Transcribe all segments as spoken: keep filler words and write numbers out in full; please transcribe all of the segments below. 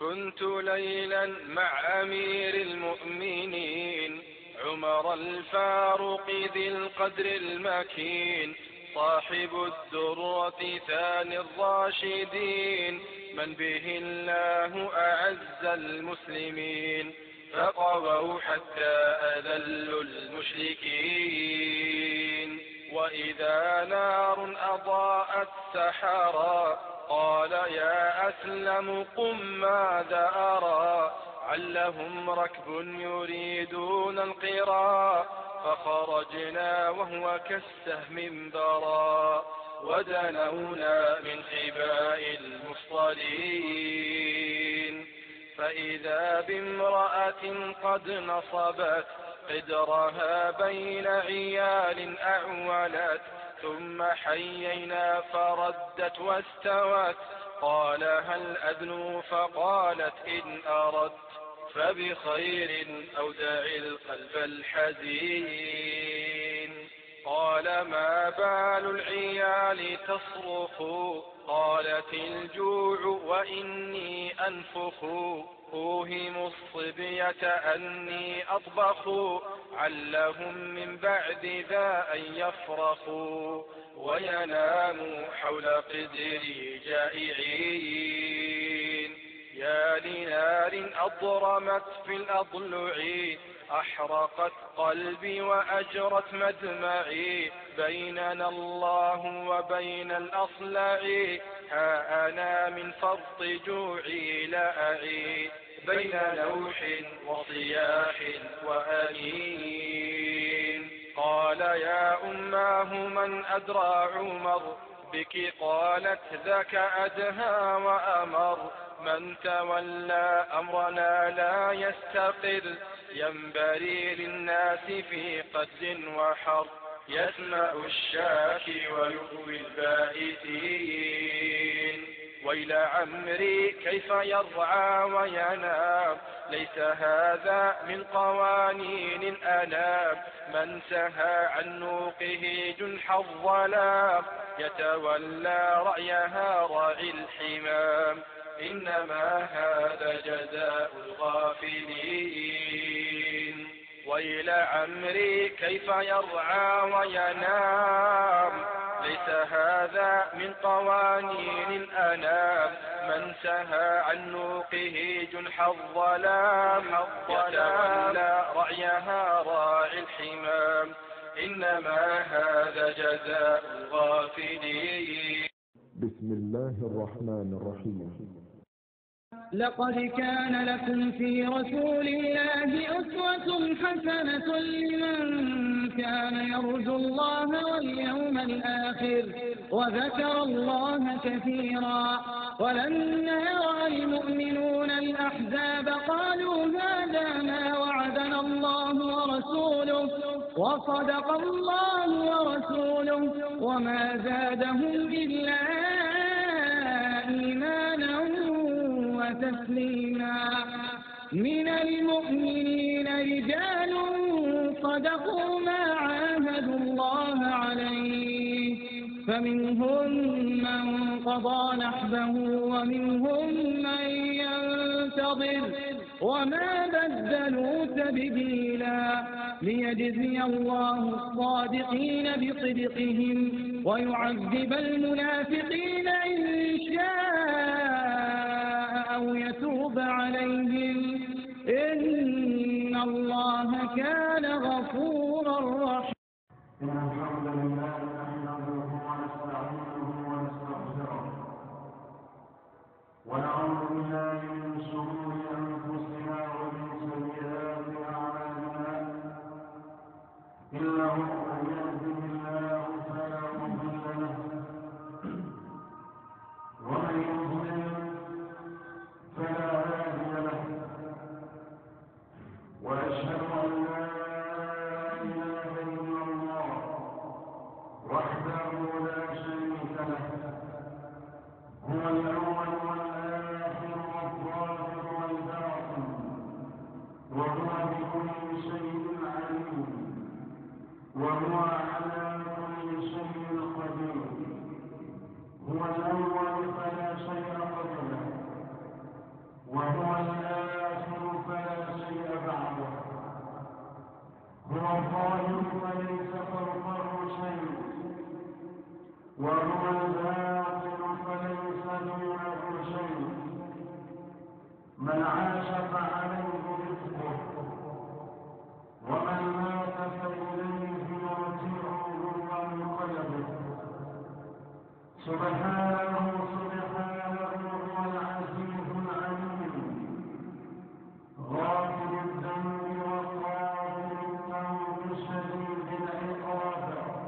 كنت ليلا مع أمير المؤمنين عمر الفاروق ذي القدر المكين صاحب الدرة ثاني الراشدين من به الله أعز المسلمين فقووا حتى أذلوا المشركين. وإذا نار أضاءت سحرا قال يا أسلم قم ماذا أرى علهم ركب يريدون القرى فخرجنا وهو كالسهم برا ودنونا من خباء المفصلين فإذا بامرأة قد نصبت قدرها بين عيال أعولت ثم حيينا فردت واستوت قال هل أدنو فقالت إن أردت فبخير أو دع القلب الحزين. قال ما بال العيال تصرخ قالت الجوع وإني أنفخ أوهم الصبية أني أطبخ علهم من بعد ذا أن يفرخوا ويناموا حول قدري جائعين. يا لنار أضرمت في الأضلع أحرقت قلبي وأجرت مدمعي بيننا الله وبين الأصلع ها أنا من فرط جوعي لا أعي بين نوح وصياح وأنين. قال يا أماه من أدرى عمر بك قالت ذاك أدهى وأمر من تولى أمرنا لا يستقر ينبري للناس في قد وحر يسمع الشاكي ويؤوي البائسين. ويل عمري كيف يرعى وينام ليس هذا من قوانين الأنام من سهى عن نوقه جنح الظلام يتولى رعيها راعي الحمام إنما هذا جزاء الغافلين. ويل عمري كيف يرعى وينام ليس هذا من قوانين الأنام من سهى عن نوقه جنح الظلام يتولى رعيها راعي الحمام إنما هذا جزاء الغافلين. بسم الله الرحمن الرحيم. لقد كان لكم في رسول الله أسوة حسنة لمن كان يرجو الله واليوم الآخر وذكر الله كثيرا. ولما رأى المؤمنون الأحزاب قالوا هذا ما وعدنا الله ورسوله وصدق الله ورسوله وما زادهم إلا إيمانا وتسليما. من المؤمنين رجال صدقوا ما عاهدوا الله عليه فمنهم من قضى نحبه ومنهم من ينتظر وما بدلوا تبديلا ليجزي الله الصادقين بصدقهم ويعذب المنافقين إن شاء أو يتوب عليهم إن الله كان غفورا رحيما. إن الحمد لله نحمده ونستعينه ونستغفره ونعوذ بالله من شرور أنفسنا ومن سيئات أعمالنا إنه من يهده الله فلا مضل له ومن يضلل فلا هادي له وأشهد أن لا إله إلا الله وحده لا شريك له هو الأول والآخر والظاهر والباطن من عاش فعليه رزقه ومن مات فإليه مرجعه وانقلبه. سبحانه سبحانه هو العزيز العليم غافر الذنب وقابل التوب شديد العقاب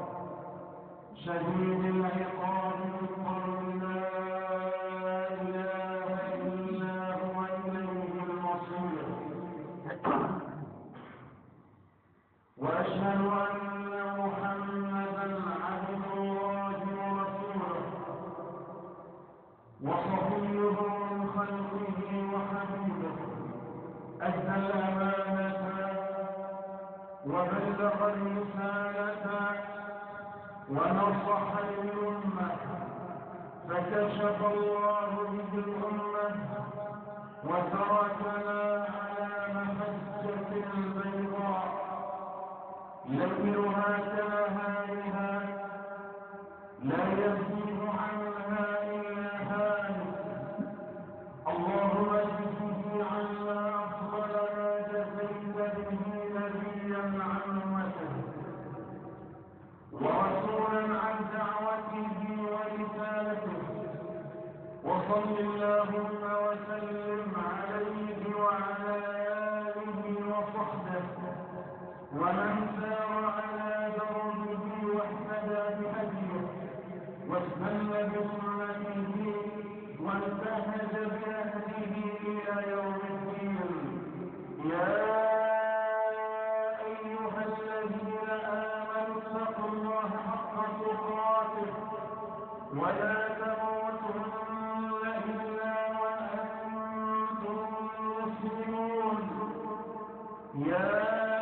شديد العقاب بالقول لا إله إلا هو إليه المصير. وأشهد أن محمدا عبد الله ورسوله وصفيه من خلقه وحبيبه أدى الأمانة وبلغ الرسالة ونصح الأمة فكشف الله به الأمة وتركنا على محجة البيضاء ليلها كنهارها لا يزيد عنها إلا هالك. اللهم اجزه عنا أفضل ما جزيت به نبيا عن أمته ورسولا عن دعوته ورسالته. وصل اللهم وسلم عليه وعلى آله وصحبه ومن سار على دربه واهتدى بهديه واستنى بسنته وانتهج بنهجه إلى يوم الدين. يا أيها الذين آمنوا اتقوا الله حق تقاته ولا تموتن إلا وأنتم مسلمون. يا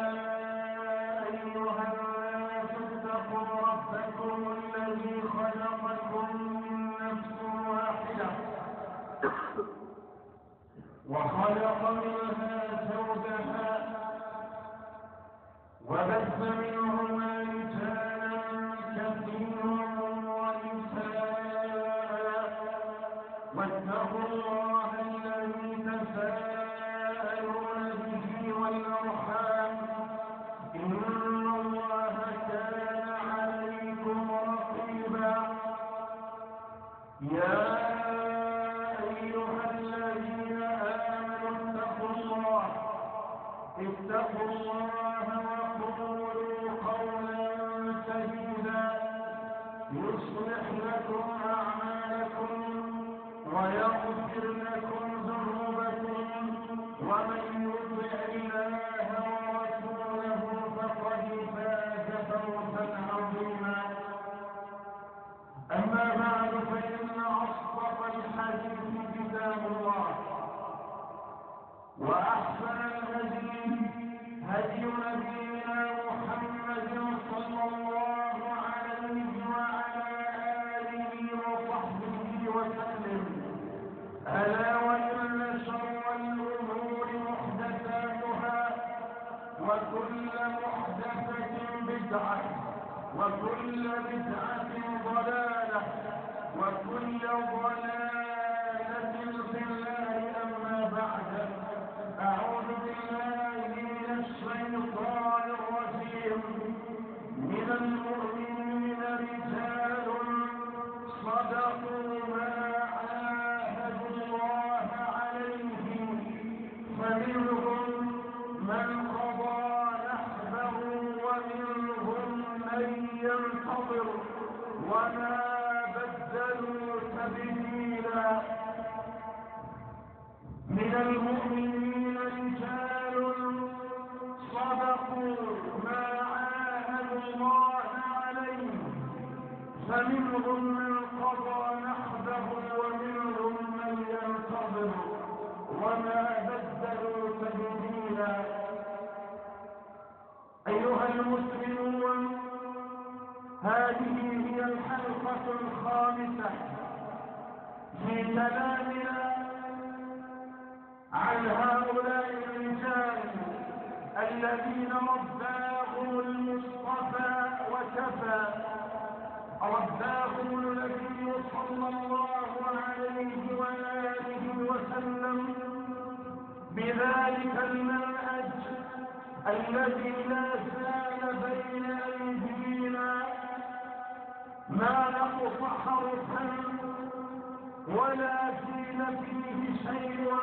أيها الناس اتقوا ربكم الذي خلقكم من نفس واحدة وخلق منها زوجها وبث منهما رجالا كثيرا ونساء واتقوا الله الذي تساءلون به والأرحام إن الله كان عليكم رقيبا. يا أيها الذين آمنوا اتقوا الله اتقوا الله وقولوا قولا سديدا يصلح لكم أعمالكم ويغفر لكم ذنوبكم ومن يطع الله ورسوله فقد فاز فوزا عظيما. أما بعد فإن أصدق الحديث كتاب الله وأحسن الهدي هدي نبينا محمد صلى الله عليه وعلى آله وصحبه وسلم. ألا وإن شر الأمور محدثاتها وكل محدثة بدعة وكل بدعة ضلالة وكل ضلالة في النار. أما بعد أعوذ بالله من الشيطان الرجيم. من المؤمنين رجال صدقوا ما عاهدوا الله عليه فمنهم من قضى نحبه ومنهم من ينتظر وما بدلوا تبديلا. من المؤمنين رجال صدقوا ما عاهدوا الله عليه فمنهم من قضى نحبه ومنهم من ينتظر وما بدلوا تبديلا. أيها المسلمون، هذه هي الحلقة الخامسة في كلامنا عن هؤلاء الرجال الذين رباهم المصطفى وكفى. رباهم النبي صلى الله عليه وآله وسلم ذلك المنهج الذي لا زال بين أيدينا ما نقص حرفا ولا زين فيه شيء،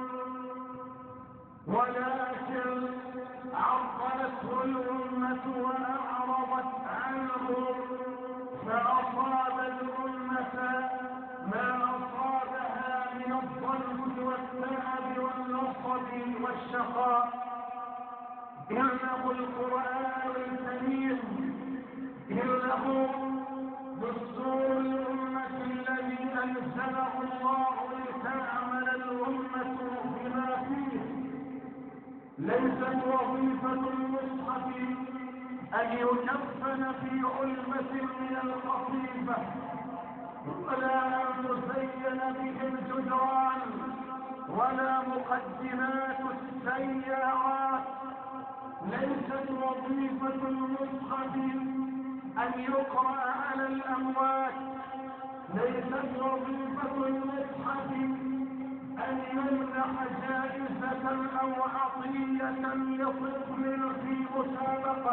ولكن عطلته الأمة وأعرضت عنه، فأصاب الأمة ما أصابها من الضنك والتعب والنصب والشقاء. إنه القرآن الكريم، إنه دستور الأمة الذي أنزله الله لتعمل الأمة بما فيه. ليست وظيفة المصحف أن يكفن في علبة من القصيبة، ولا أن تزين به الجدران، ولا مقدمات السيارات. ليست وظيفة المصحف أن يقرأ على الأموات. ليست وظيفة المصحف أن يمنح جائزة أو عطية لطفل في مسابقة.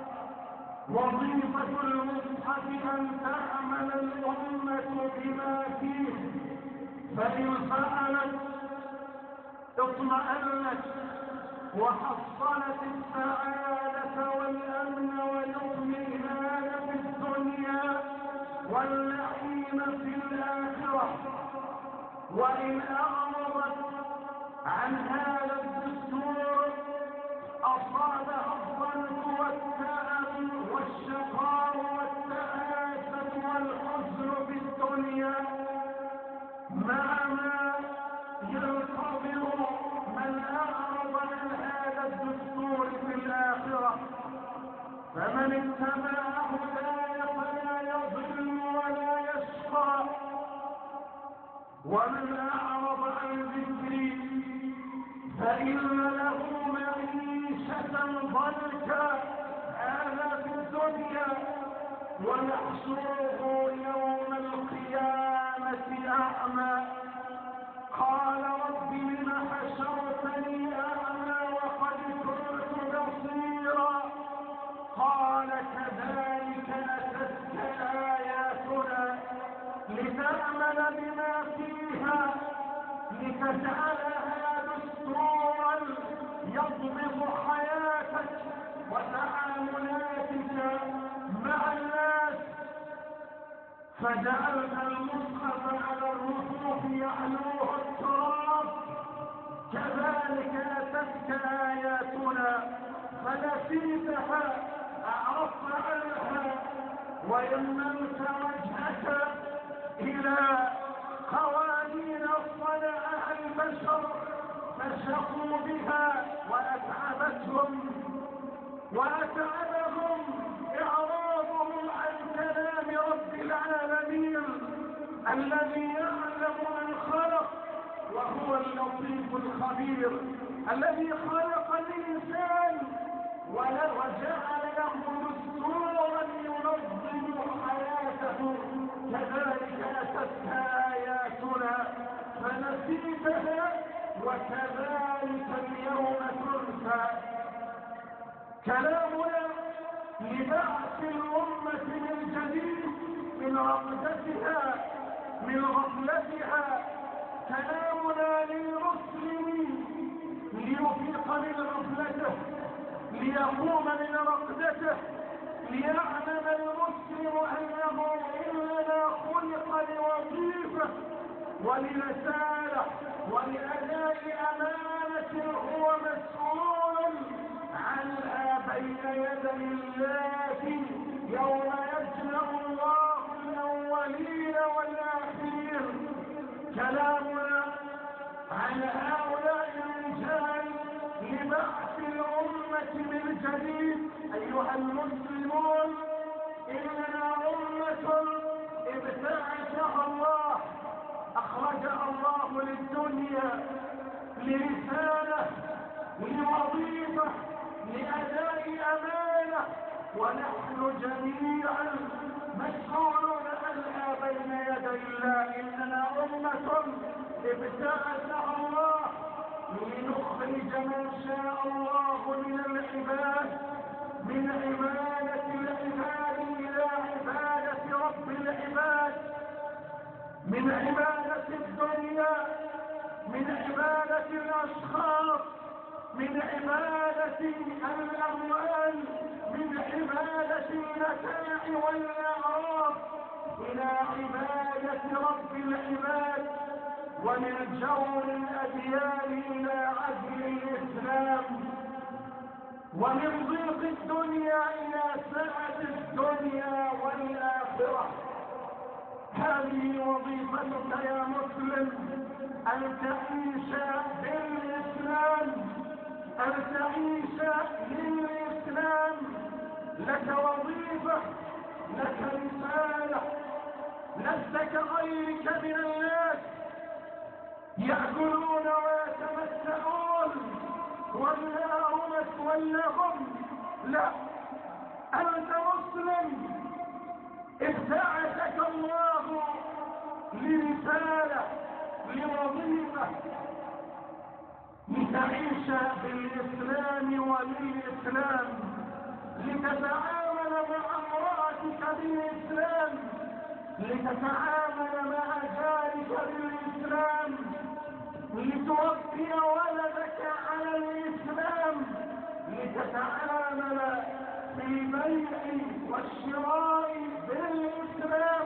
وظيفة المصحف أن تعمل الأمة بما فيه، فإن فعلت اطمأنت وحصلت السعادة والأمن والاطمئنان في الدنيا والنعيم في الآخرة. وإن أعرضت عن هذا الدستور أصابها الضنك والتعب والشقاء والتآسف والحزن في الدنيا، مع ما ينتظر من أعرض عن هذا الدستور في الآخرة. فمن اتبع هداي فلا يضل ولا يشقى، ومن أعرض عن ذكري فإن له معيشة ضنكا، هذا في الدنيا، ونحشره يوم القيامة أعمى. قال رب لم حشرتني أعمى وقد كنت بصيرا؟ قال كذلك أتتك آياتنا لتعمل بما فيها، لتجعلها دستورا يضبط حياتك وتعاملاتك مع الناس. فجعلنا المصحف على الرفوف يعلوه التراب، كذلك أتتك آياتنا فنسيتها، أعرضت عنها ويمنت وجهك إلى قوانين صنعها البشر فشقوا بها وأتعبتهم وأتعبهم إعراضهم عن كلام رب العالمين الذي يعلم من خلق وهو اللطيف الخبير، الذي خلق الإنسان وجعل له دستورا ينظم حياته. كذلك أتتك آياتنا فنسيتها وكذلك اليوم تنسى. كلامنا لبعث الأمة من جديد من رقدتها من غفلتها. كلامنا للمسلم ليفيق من غفلته، ليقوم من رقدته، ليعلم المسلم أنه إنما خلق لوظيفة ولرسالة ولأداء أمانة هو مسؤول عنها بين يدي الله يوم يجمع الله الأولين والآخرين. كلامنا عن هؤلاء الرجال لبعث الأمة من جديد. أيها المسلمون، إننا أمة ابتعثها الله، أخرجها الله للدنيا لرسالة، لوظيفة، لأداء أمانة، ونحن جميعا مسؤولون عنها بين يدي الله. إننا أمة ابتعثها الله لنخرج ما شاء الله من العباد من عبادة العباد إلى عبادة رب العباد، من عبادة الدنيا، من عبادة الأشخاص، من عبادة الأموال، من عبادة المتاع والأعراض إلى عبادة رب العباد، ومن جور الأديان إلى عدل الإسلام، ومن ضيق الدنيا إلى سعة الدنيا والآخرة. هذه وظيفتك يا مسلم، أن تعيش بالإسلام، أن تعيش للإسلام. لك وظيفة، لك رسالة، لست كغيرك من الناس يأكلون ويتمتعون والنار مثوى لهم. لا، أنت مسلم ابتعثك الله لرسالة، لوظيفة، لتعيش بالإسلام وللإسلام، لتتعامل مع امرأتك بالإسلام، لتتعامل مع جارك بالإسلام، لتربي ولدك على الإسلام، لتتعامل في البيع والشراء بالإسلام،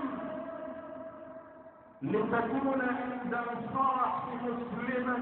لتكون عند الفرح مسلما،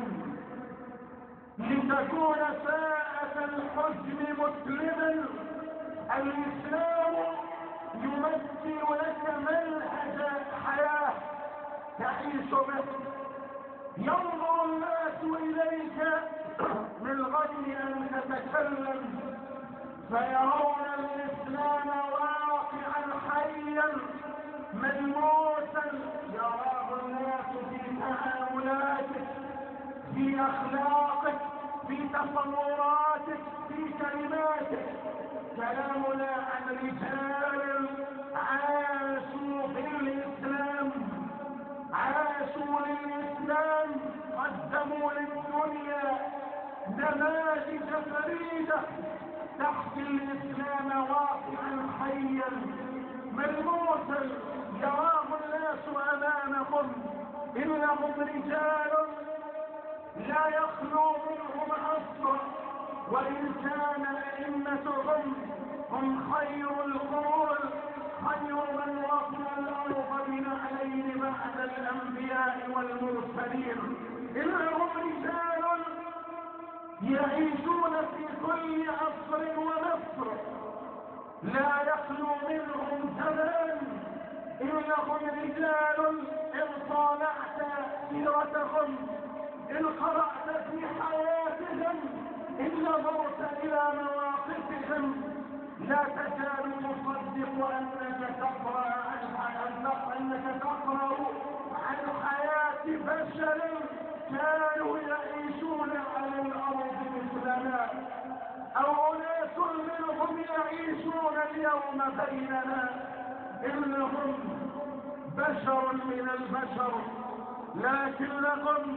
لتكون ساعة الحزن مسلما. الإسلام يمثل لك منهج حياة تعيش به. ينظر الناس إليك من غير أن تتكلم، فيرون الإسلام واقعا حيا ملموسا، يراه الناس في تعاملاتك، في أخلاقك، في تصوراتك، في كلماتك. كلامنا عن رجال عاشوا في الإسلام، عاشوا للإسلام، قدموا للدنيا نماذج فريدة تحكي الإسلام واقعا حيا ملموسا، يراه الناس أمامهم. إنهم رجال لا يخلو منهم عصر، وإن كان أئمتهم هم خير القرون، خير من وطن الأرض بنعلين بعد الأنبياء والمرسلين. إنهم رجال يعيشون في كل عصر ونصر، لا يخلو منهم زمان. إنهم رجال إن طالعت سيرتهم، إن قرأت في حياتهم، إن نظرت إلى مواقفهم، لا تكاد تصدق أنك تقرأ أنك تقرأ عن حياة بشر كانوا يعيشون على الأرض مثلنا، أو أناس منهم يعيشون اليوم بيننا. إنهم بشر من البشر، لكنهم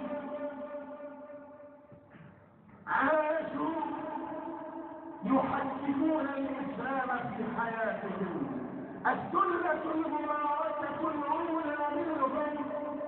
عاشوا يحكمون الإسلام في حياتهم. السنة المباركة الأولى منهم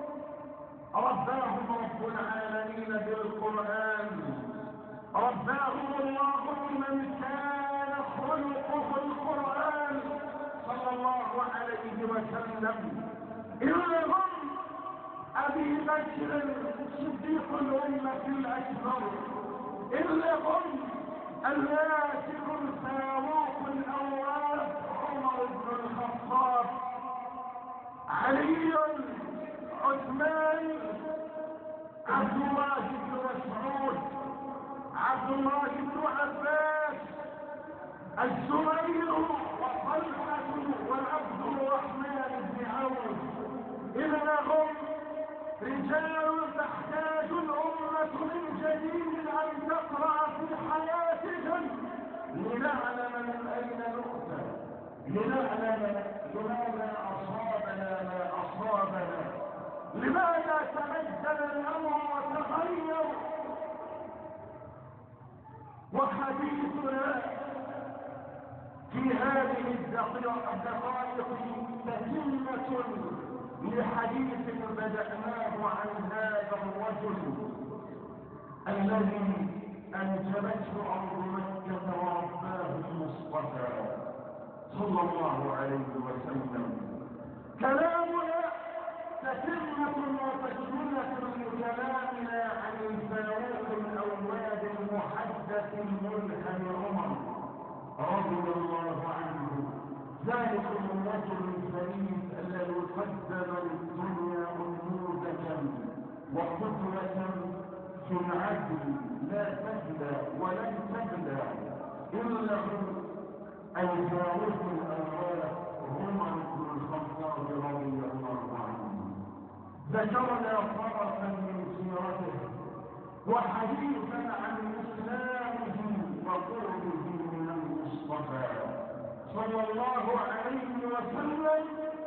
رباهم رب العالمين بالقرآن، رباهم الله لمن كان خلقه القرآن صلى الله عليه وسلم. إنهم أبي بكر صديق الأمة الأكبر، إنهم الناسك الفاروق الأواب عمر بن الخطاب، علي، عثمان، عبد الله بن مسعود، عبد الله بن عباس، الزبير وطلحة وعبد الرحمن بن عوف. إنهم رجال تحتاج الأمة من جديد أن تقرأ في حياتهم لنعلم من أين نؤتى، لنعلم لماذا أصابنا ما أصابنا، لماذا تبدل الأمر وتغير. وحديثنا في هذه الدقائق تتمة لحديث بدأناه عن هذا الرجل الذي أنجبته أرض مكة ورباه المصطفى صلى الله عليه وسلم. كلامنا تتمة وتكملة لكلامنا عن الفاروق الأواب المحدث الملهم عمر رضي الله عنه، ذلك الرجل الفريد الذي قدم للدنيا نموذجا وقدوة في العدل لا تبلى ولن تبلى إلا الفاروق الأواب عمر بن الخطاب رضي الله عنه. ذكرنا طرفا من سيرته وحديثا عن اسلامه وقربه من المصطفى صلى الله عليه وسلم،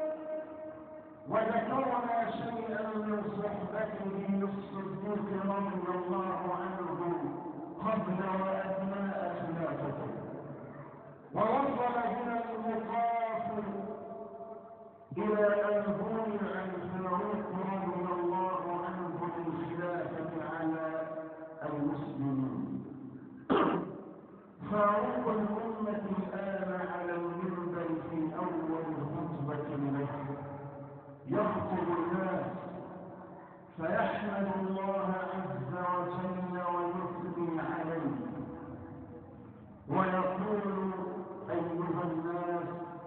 وذكرنا شيئا من صحبته للصديق رضي الله عنه قبل واثناء خلافته. ووصل بنا المطاف الى ان بويع الفاروق رضي الله عنه بالخلافه على المسلمين. فاروق الامه الان على المنبر في اول خطبه له يخطب الناس فيحمد الله عز وجل ويثني عليه ويقول ايها الناس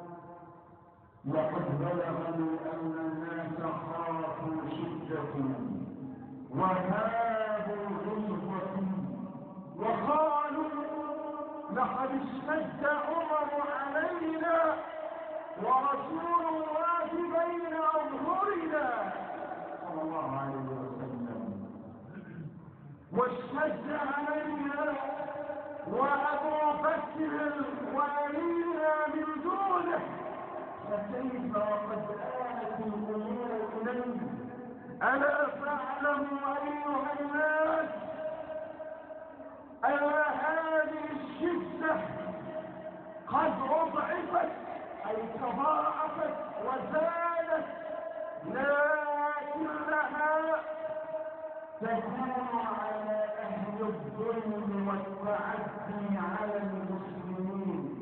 لقد بلغني ان الناس خافوا شدتي وهابوا غلظتي وقالوا لقد اشتد عمر علينا ورسول الله بين اظهرنا صلى الله عليه وسلم، واشتد علينا وابو بكر ولينا من دونه، فكيف وقد آلت الامور اليه؟ الا تعلموا ايها الناس ان هذه الشده قد اضعفت اي تضاعفت وزادت، لكنها تكون على اهل الظلم والتعدي على المسلمين.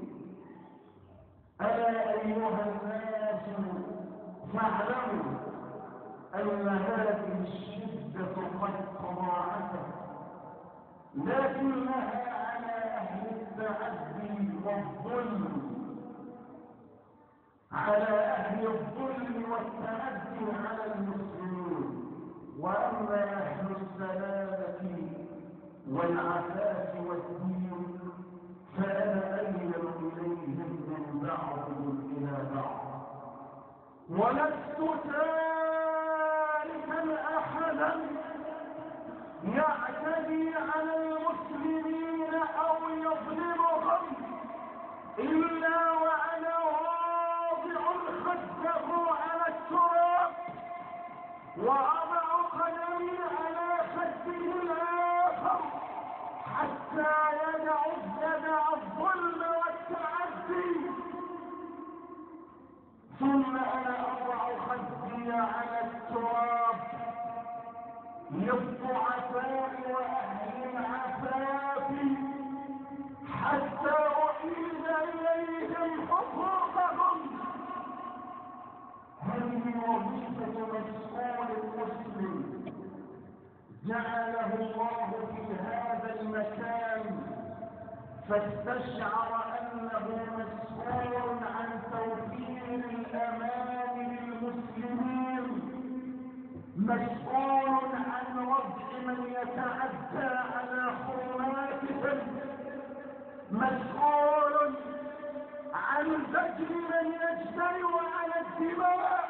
الا ايها الناس فاعلموا ان هذه الشده قد تضاعفت، لكنها على اهل التعدي والظلم على اهل الظلم والتعدي على المسلمين. واما اهل السلامه والعفاف والدين فانا اميل اليهم من بعضهم الى بعض، ولست تاركا احدا يعتدي على المسلمين او يظلمهم الا وانا واضع خده على التراب واضع قدمي على خده الاخر حتى يدع يدع الظلم والتعدي، ثم انا اضع خدي على التراب للضعفاء واهل العفاف حتى اعيد اليهم حقوقهم. هذه وظيفه مسؤول المسلم جعله الله في هذا المكان، فاستشعر انه مسؤول عن توفير الامان للمسلمين، مسؤول عن وضع من يتعدى على حرماتهم، مسؤول عن زجر من يجترئ على الدماء،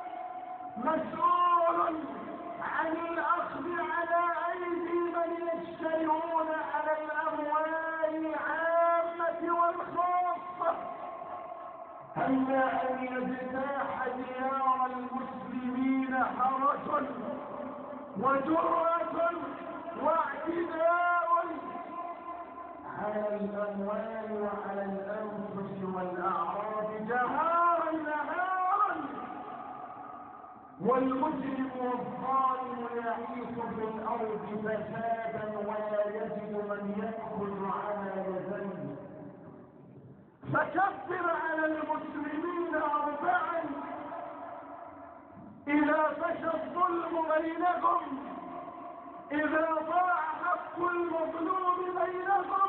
مسؤول عن الاخذ على ايدي من يجترئون على الاموال العامه والخاصه. هيا ان يجتاح ديار المسلمين حرج وجرة واعتداء على الأموال وعلى الأنفس والأعراض جهارا نهارا، والمجرم والظالم يعيش في الأرض فسادا ولا يجد من يأخذ على يديه. فكبر على المسلمين أربعا إذا فشى الظلم بينهم، إذا ضاع حق المظلوم بينهم،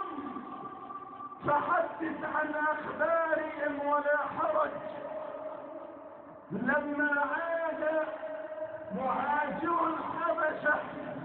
فحدث عن أخبارهم ولا حرج. لما عاد مهاجر الحبشة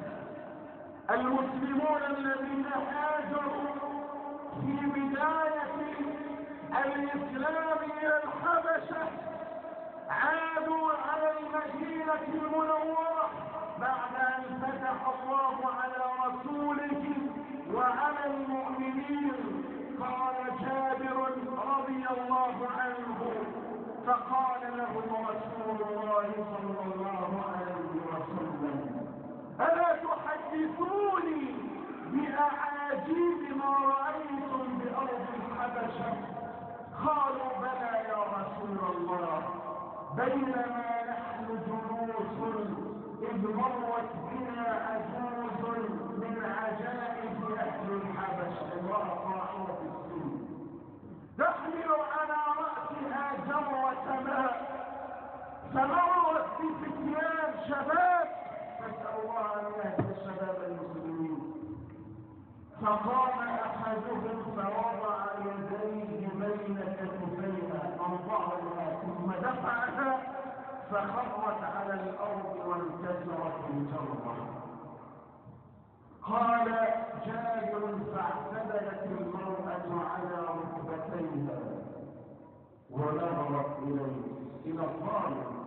المسلمون الذين هاجروا في بداية الإسلام إلى الحبشة عادوا على المدينة المنورة بعد أن فتح الله على رسوله وعلى المؤمنين. قال جابر رضي الله عنه: فقال لهم رسول الله صلى الله عليه وسلم: ألا تحدثوني بأعاجيب ما رأيتم بأرض الحبشة؟ قالوا: بلى يا رسول الله، بينما نحن جلوس إذ مرت بنا عجوز من عجائب أهل الحبشة، امرأة قائمة السن تحمل على رأسها جرة ماء، فمرت بفتيان شباب، نسأل الله أن يهدي شباب المسلمين. فقام أحدهم فوضع يديه بين كتفيها عن ظهرها ثم دفعها فخرت على الأرض وانكسرت الجرة. قال جابر: فاعتدلت المرأة على ركبتيها ونظرت إليه إلى الظالم.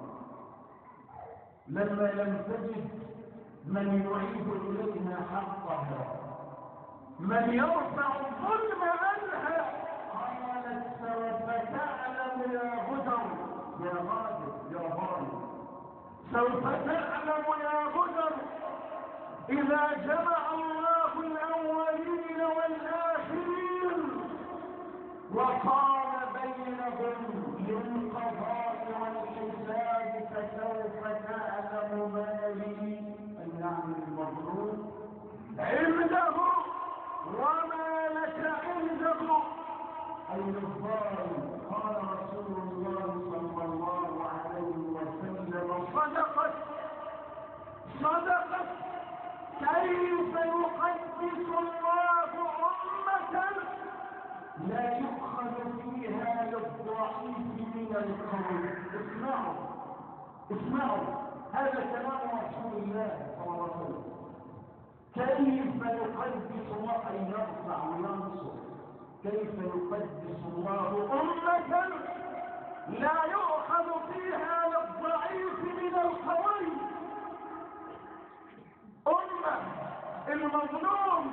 لما لم تجد من يعيد إليها حقها، من يرفع الظلم عنها، قالت: سوف تعلم يا غدر، يا غادر، يا ظالم، سوف تعلم يا غدر إذا جمع الله الأولين والآخرين وقام بينهم للقضاء والحساب، فسوف تعلم ما لي، أن يعني المظلوم عنده وما لك عنده، أي الظالم. قال رسول الله صلى الله عليه وسلم: صدقت صدقت كيف يقدس الله أمة لا يؤخذ فيها للضعيف من القول. اسمعوا اسمعوا هذا كلام رسول الله صلى الله عليه وسلم. كيف يقدس الله، أي يرفع وينصر، كيف يقدس الله أمة لا يؤخذ فيها للضعيف من القوي. أمة المظلوم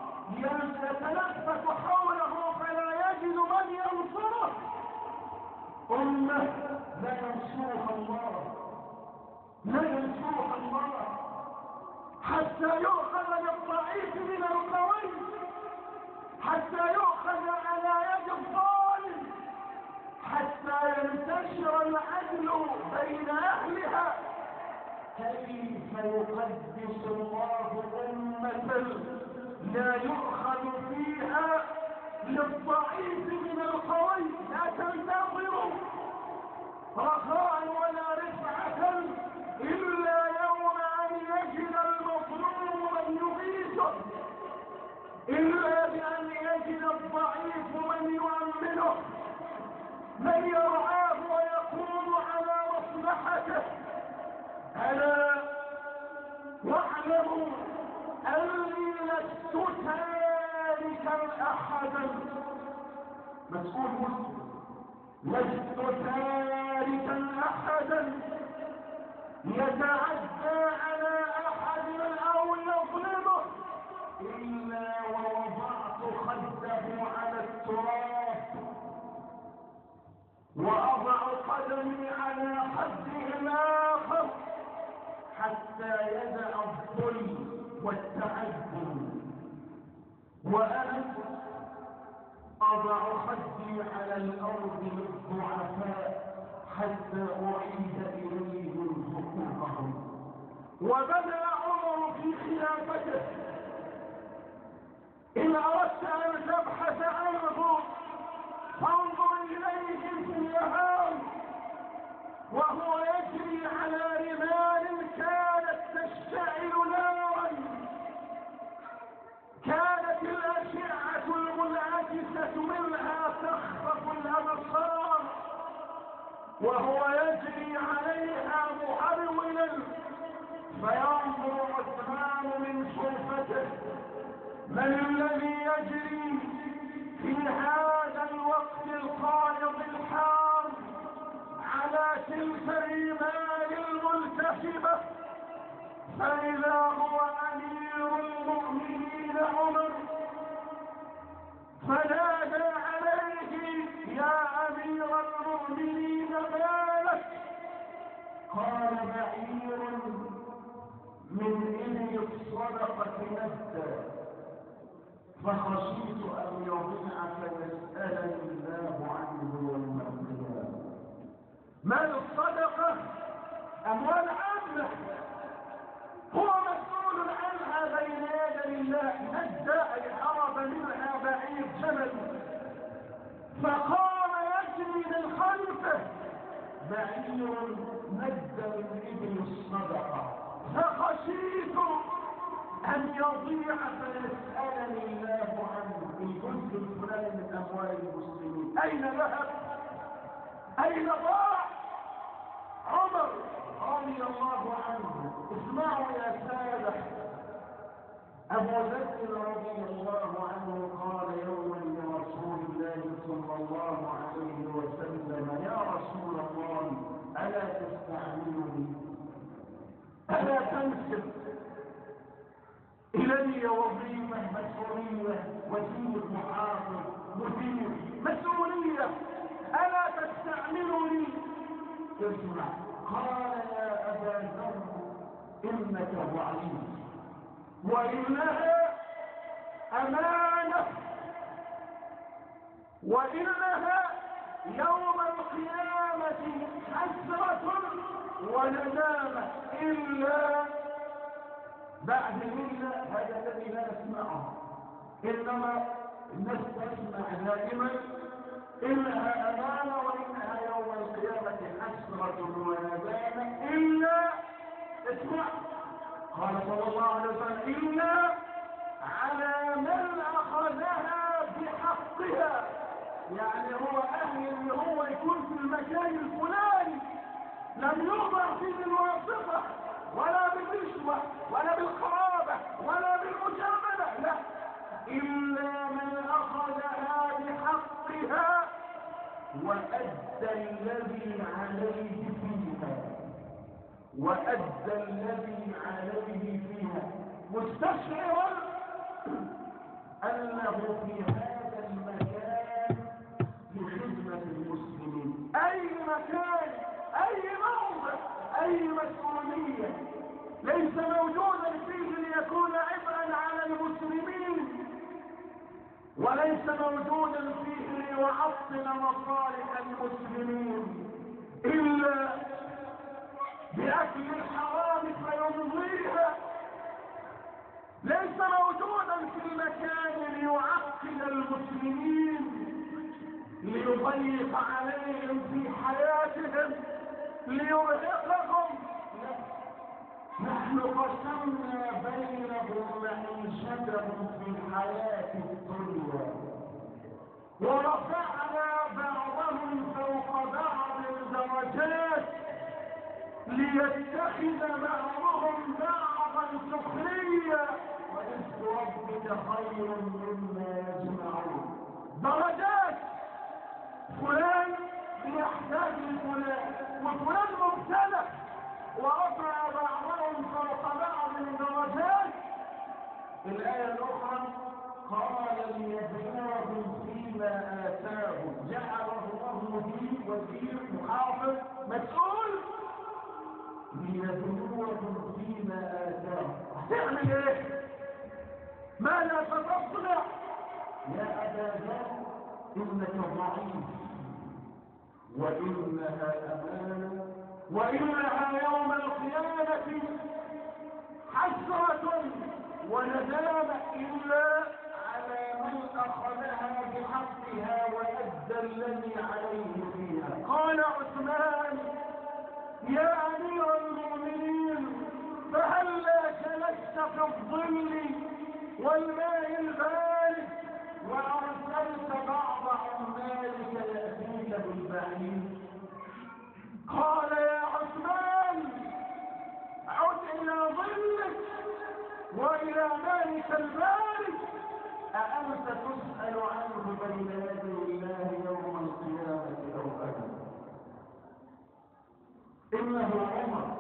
يتلفت حوله فلا يجد من ينصره، أمة لا ينصرها الله، لا ينصرها الله حتى يؤخذ للضعيف من القوي، حتى يؤخذ على يد الظالم، حتى ينتشر العدل بين أهلها. كيف يقدس الله أمة لا يؤخذ فيها للضعيف من القوي؟ لا تنتظروا رخاء ولا رفعة إلا يوم أن يجد المظلوم من يغيثه، إلا بأن يجد الضعيف من يؤمنه، من يرعاه ويقوم على مصلحته. ألا واعلموا أني لست تاركا أحدا، مسؤول مسلم، لست تاركا أحدا يتعدى على أحد أو يظلمه إلا ووضعت خده على التراب وأضع قدمي على خده الآخر حتى يدع الظلم والتعدي. وأنا أضع خدي على الأرض للضعفاء حتى أعيد إليهم حقوقهم. وبدأ عمر في خلافته إن أردت أن تبحث عنه فانظر إليه في النهار وهو يجري على رمال كانت تشتعل نارا، كانت الأشعة المنعكسة منها تخطف الأبصار وهو يجري عليها محرولا، فينظر عثمان من شرفته من الذي يجري في هذا الوقت القائض الحار على تلك الرمال الملتهبة، فإذا هو أمير المؤمنين عمر، فنادى عليه يا أمير المؤمنين ما لك؟ قال بعير من إبل الصدقة نفسا فخشيت أن يضيع فيسألني الله عنه يوم القيامة. مال الصدقة أموال عامة هو مسؤول عنها بين يدي الله، ندى أي هرب منها بعير جبل فقام يجري من خلفه بعير ندى من إبل الصدقة، فخشيت أن يضيع فيسألني الله عنه الجزء الفلاني من أموال المسلمين أين ذهب؟ أين ضاع؟ عمر رضي الله عنه. اسمعوا يا سادة، أبو ذر رضي الله عنه قال يوما لرسول الله صلى الله عليه وسلم يا رسول الله ألا تستعملني، ألا تنسب إلي وظيفة مسؤولية، وزير محافظ مدير مسؤولية، ألا تستعملني؟ اسمع، قال يا أبا ذر إنك ضعيف وإنها أمانة وإنها يوم القيامة حسرة وندامة، إلا بعد إلا هذا الذي لا نسمعه، إنما الناس تسمع دائما إنها أمانة وإنها يوم القيامة حسرة وندامة، إلا اسمع قال صلى الله عليه وسلم إلا على من أخذها بحقها، يعني هو أهل اللي هو يكون في المكان الفلاني لم يوضع فيه بالواسطة ولا بالرشوة ولا بالقرابة ولا بالمجاملة، لا، إلا من أخذها بحقها وأدى الذي عليه فيها وأدى الذي عليه فيها مستشعرا أنه في هذا المكان لخدمة المسلمين، أي مكان أي موضع أي مسؤولية ليس موجودا فيه ليكون عبئا على المسلمين وليس موجودا فيه ليعطل مصالح المسلمين إلا بأكل الحرام فيمضيها، ليس موجودا في المكان ليعقل المسلمين ليضيق عليهم في حياتهم ليرهقهم، نحن قسمنا بينهم معيشتهم في الحياة الدنيا ورفعنا بعضهم فوق بعض درجات ليتخذ بعضهم بعضا سخريا ورزق ربك خير مما يجمعون. درجات، فلان يحتاج لفلان وفلان مبتلى ورفع بعضهم فوق بعض درجات. الآية الأخرى قال ليبلوهم فيما آتاهم، جعله الله مدير وزير محافظ مسؤول ليبلوهم فيما آتاهم. هتعمل ايه؟ ماذا ستصنع؟ يا أبا ذر إنك ضعيف وإنها أمانة وإنها يوم القيامة حسرة وندامة إلا على من أخذها بحقها وأدى الذي عليه فيها. قال عثمان يا أمير المؤمنين فهلا جلست في الظل والماء البارد وأرسلت بعض عمالك يأتيك بالبعيد. قال يا عثمان عد إلى ظلك وإلى مالك البارد أأنت تسأل عنه بين يدي الله يوم القيامة أو أبدا. إنه عمر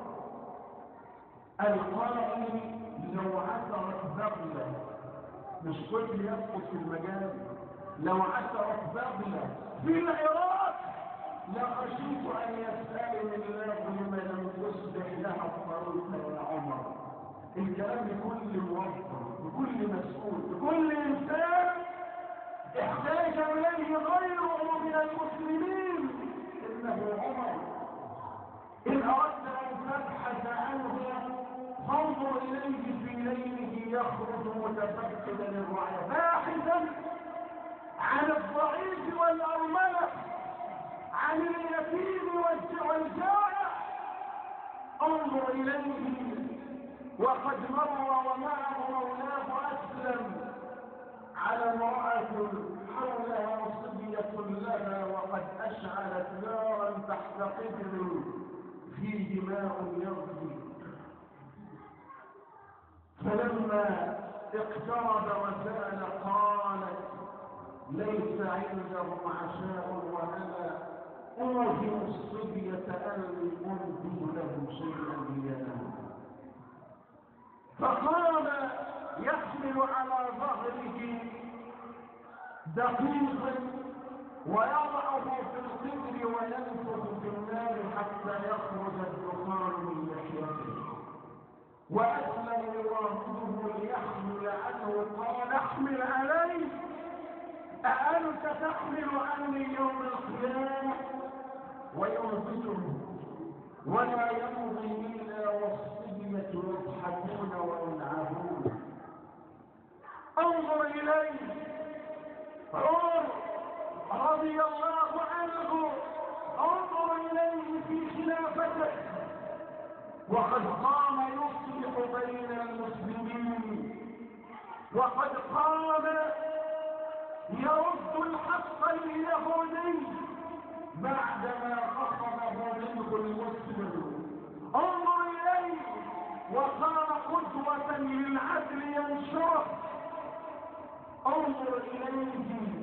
القائل لو عثرت بغلة، مش كل يسقط في المجال، لو عثرت بغلة في العراق لخشيت أن يسألني الله لما لم تصبح لها الطريق يا عمر. الكلام لكل موظف لكل مسؤول لكل إنسان احتاج إليه غيره من المسلمين. إنه عمر إن أردت أن تبحث عنه فانظر إليه في ليله يخرج متفقدا الرعي باحثا عن الضعيف والأرملة عن اليتيم والجائع. انظر إليه وقد مر ومعه مولاه أسلم على امرأة حولها صبية لها وقد أشعلت نارا تحت قدر فيه ماء يغلي. فلما اقترب وسأل قالت ليس عندهم عشاء وأنا أوهم الصبية أني أنبه لهم شيئا لينام. فقام يحمل على ظهره دقيقا ويضعه في القدر وينفخ في النار حتى يخرج الدخان من لحيته. وأسلم يراقبه ليحمل عنه قال احمل علي أأنت تحمل عني يوم القيامة. وينفذه ولا يمضي إلا والصبية يضحكون ويلعبون. انظر إليه عمر رضي الله عنه، انظر إليه في خلافته وقد قام يصلح بين المسلمين وقد قام يرد الحق اليهودي بعدما قصده منه المسلم. انظر إليه وصار قدوة للعدل ينشره. انظر إليه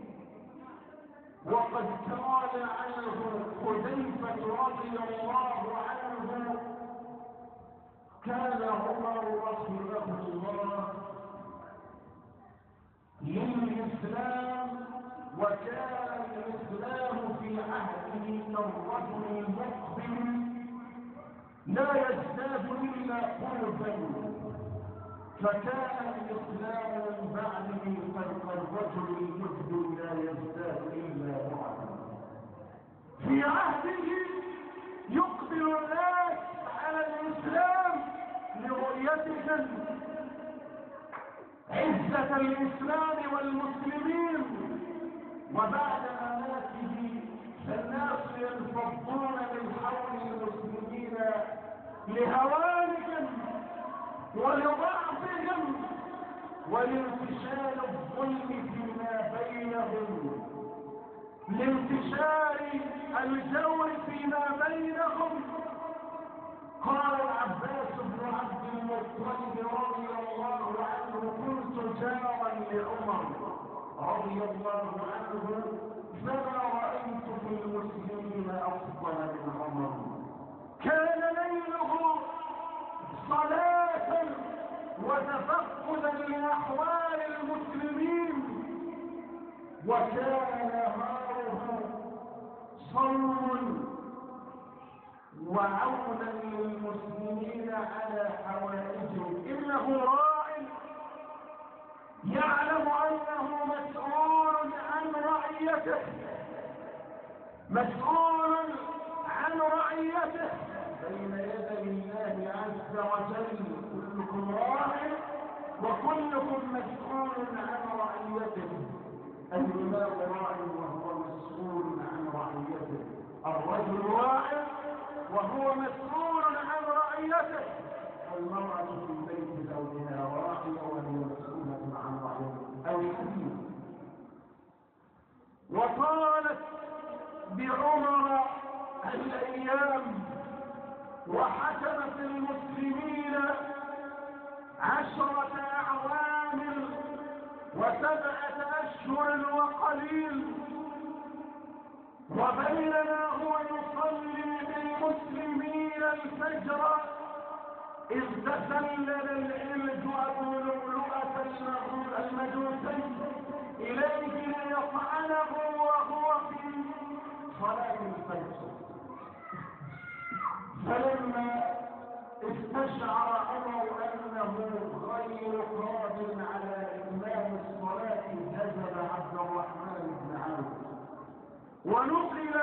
وقد قال عنه حذيفة رضي الله عنه كان عمر رحمه الله للإسلام وكان الإسلام في عهده كالرجل المقبل لا يزداد إلا قربا، فكان الإسلام من بعده كالرجل المقبل لا يزداد إلا بعدا. في عهده يقبل الناس على الإسلام لرؤيتهم عزة الإسلام والمسلمين، وبعد مماته فالناس ينفضون من حول المسلمين لهوانهم ولضعفهم ولانتشار الظلم فيما بينهم، لانتشار الجور فيما بينهم. قال العباس بن عبد المطلب رضي الله عنه كنت جارا لعمر رضي الله عنه فما رأيت في المسلمين أفضل من عمر. كان ليله صلاة وتفقدا لأحوال المسلمين وكان نهاره صوم وعونا للمسلمين على حوائجهم. إنه راع يعلم أنه مسؤول عن رعيته رعيته، مسؤول عن رعيته بين يدي الله عز وجل. كلكم راع وكلكم مسؤول عن رعيته. الإمام راع وهو مسؤول عن رعيته، الرجل راع وهو مسؤول عن رعيته، المرأة في بيت زوجها راعية وهي مسؤولة عن رعيته. أو الحديث وطالت بعمر الأيام وحكمت المسلمين عشرة أعوام وسبعة أشهر وقليل، وبينما هو يصلي بالمسلمين الفجر إذ تسلل العلج أبو لؤلؤة المجوسي إليه ليطعنه وهو في صلاة الفجر. فلما استشعر عمر أنه غير قادر على إتمام الصلاة جذب عبد الرحمن بن عوف ونقل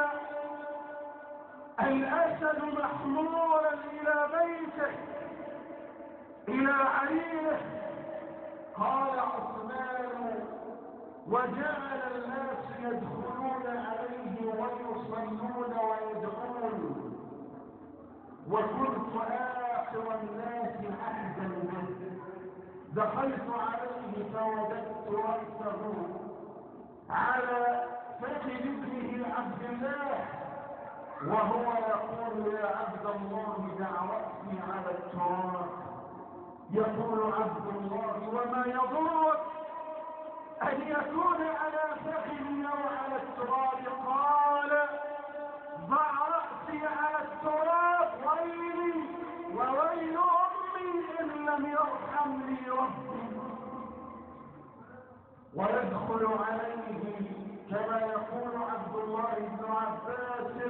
الأسد محمولا إلى بيته إلى عينه. قال عثمان: وجعل الناس يدخلون عليه ويصلون ويدعون، وكنت آخر الناس عهدا به. دخلت عليه فوجدت رأسه على فخذ ابنه عبد الله وهو يقول: يا عبد الله دع رأسي على التراب. يقول عبد الله: وما يضرك أن يكون على فخذي أو على التراب؟ قال: ضع رأسي على التراب، ويلي وويل أمي إن لم يرحمني ربي. ويدخل عليه كما يقول عبد الله بن عباس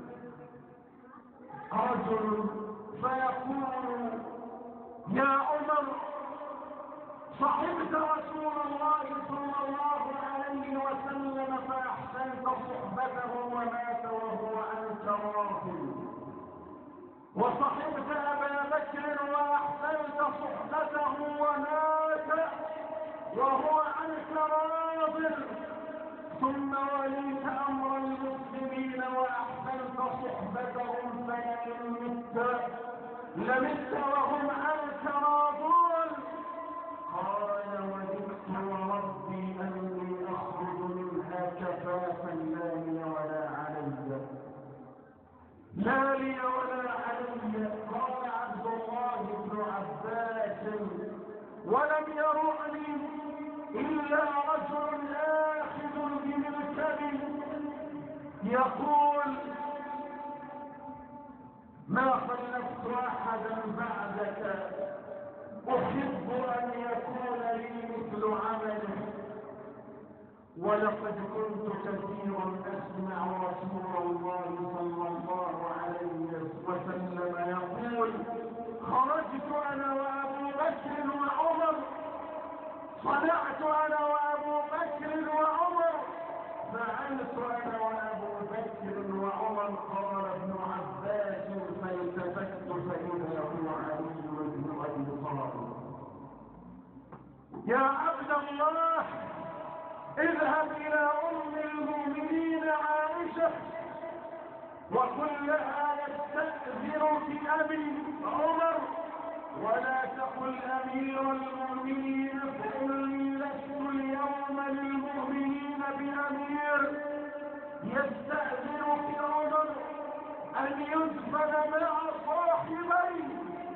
رجل فيقول: يا عمر، صحبت رسول الله صلى الله عليه وسلم فأحسنت صحبته ومات وهو عنك راض، وصحبت أبا بكر وأحسنت صحبته ومات وهو عنك راض، ثم وليت أمر المسلمين وأحسنت صحبتهم، فإن مت لمت وهم عنك راضون. قال: وددت وربي أني أخرج منها كفافا لا لي ولا علي، لا لي ولا علي. قال عبد الله بن عباس: ولم يرعني إلا رجل آخذ بمركبي يقول: ما خلفت أحدا بعدك أحب أن يكون لي مثل عمله. ولقد كنت كثيرا أسمع رسول الله صلى الله عليه وسلم يقول: خرجت أنا وأبو بكر وعمر، صنعت أنا وأبو بكر وعمر، فعلت أنا وأبو بكر وعمر. قال ابن عباس: فالتفت فإذا هو علي بن أبي طالب. يا عبد الله، اذهب إلى أم المؤمنين عائشة وقل لها: يستأذنك أبي عمر، ولا تقل أمير المؤمنين فإني لست اليوم للمؤمنين بأمير. يستأذنك عمر أن يدفن مع صاحبيه.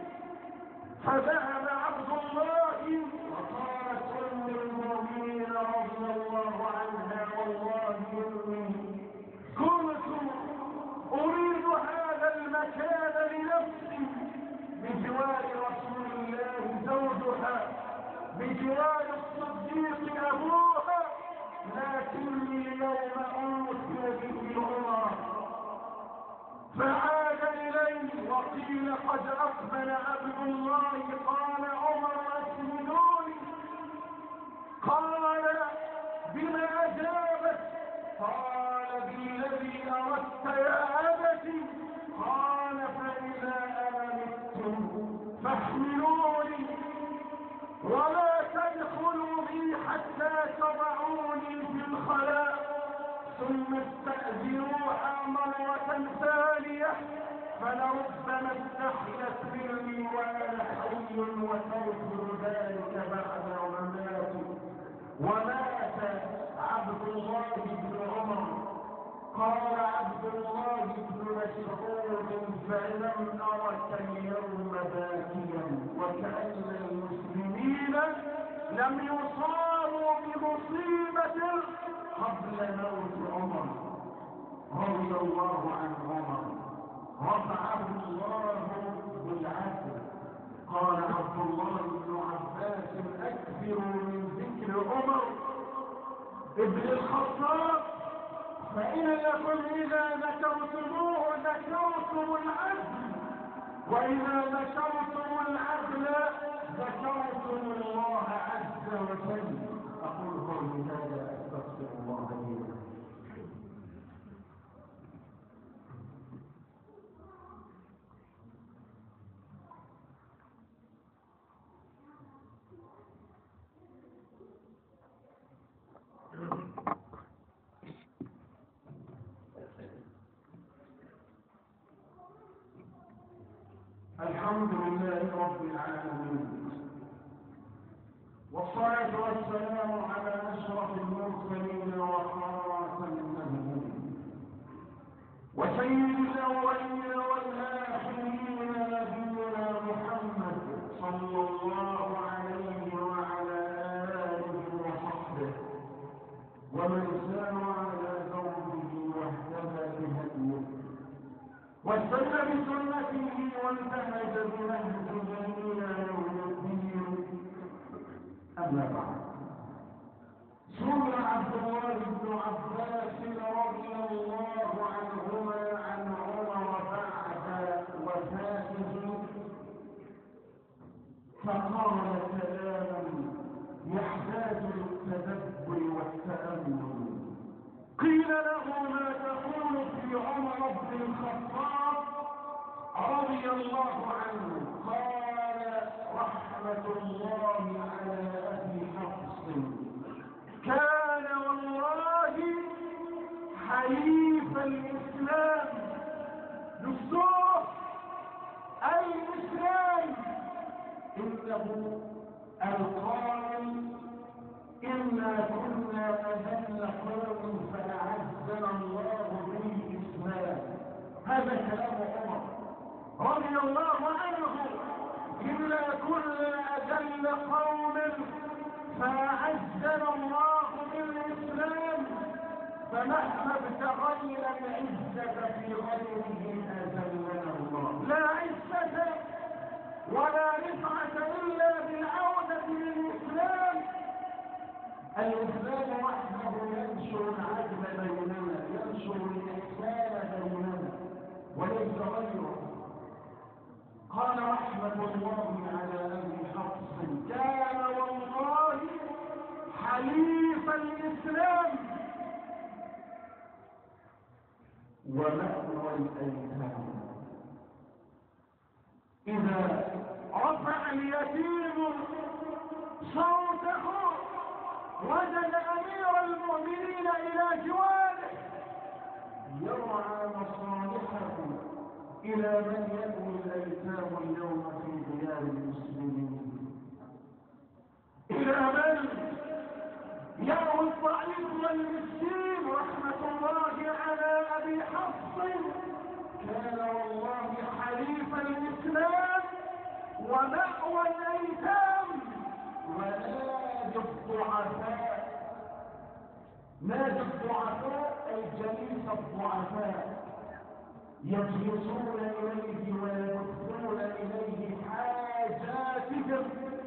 فذهب عبد الله، وقالت أم المؤمنين رضي الله عنها: والله إني كنت أريد هذا المكان لنفسي بجوار رسول الله زوجها، بجوار الصديق أبوها، لكني اليوم أوصي به عمر. فعاد إليه وقيل: قد أقبل عبد الله. قال عمر: أسندوني. قال: بما أجابت؟ قال بالذي أردت يا أبتي. قال فإذا أنا مت فاحملوني ولا تدخلوا بي حتى تضعوني في الخلاء، ثم استأذنوها مرة ثانية فلربما استحيت مني وأنا حي وترفض ذلك بعد مماتي. ومات عبد الله بن عمر. قال عبد الله بن مسعود فلم أرك اليوم باكيا، وكأن المسلمين لم يصابوا بمصيبة قبل موت عمر رضي الله عن عمر. رفعه الله بالعدل. قال عبد الله بن عباس أكثر من ذكر عمر ابن الخطاب، فإنكم إذا ذكرتموه ذكرتم العدل، وإذا ذكرتم العدل ذكرتم الله عز وجل. أقول قولي هذا أستغفر الله لي ولكم. الحمد لله رب العالمين، والصلاة والسلام على أشرف المرسلين وخاتم النبيين وسيد الأولين والآخرين نبينا محمد صلى الله عليه وعلى آله وصحبه ومن سار على دربه واهتدى بهديه واستنى بسنته وانتهج بنهجه الى يوم الدين. اما بعد، سئل عبد الله بن عباس رضي الله عنهما عن عمر بعد وفاته فقال كلاما يحتاج للتدبر والتامل. قيل له ما تقول في عمر بن الخطاب رضي الله عنه؟ قال رحمة الله على أبي حفص، كان والله حليف الإسلام. دستور الإسلام إنه القائل إنا كنا أذل قوم فأعزنا الله بالإسلام. هذا كلام عمر رضي الله عنه. إنا كنا أذل قوم فأعزنا الله بالإسلام، فمهما ابتغينا العزة في غيره أذلنا الله. لا عزة ولا رفعة إلا بالعودة للإسلام. الإسلام وحده ينشر العدل بيننا، ينشر الإحسان بيننا وليس غيره. قال رحمة الله على أبي حفص، كان والله حليف الإسلام ومأوى الأيتام. إذا رفع اليتيم صوته وجد أمير المؤمنين إلى جواره يرعى مصالحه إلى من يأوي الأيتام اليوم في ديار المسلمين، إلى من يأوي الضعيف والمسكين. رحمة الله على أبي حفص، كان والله حليف الإسلام ومأوى الأيتام ونادي الضعفاء. نادي الضعفاء أي جليس الضعفاء، يجلسون إليه ويبثون إليه حاجاتهم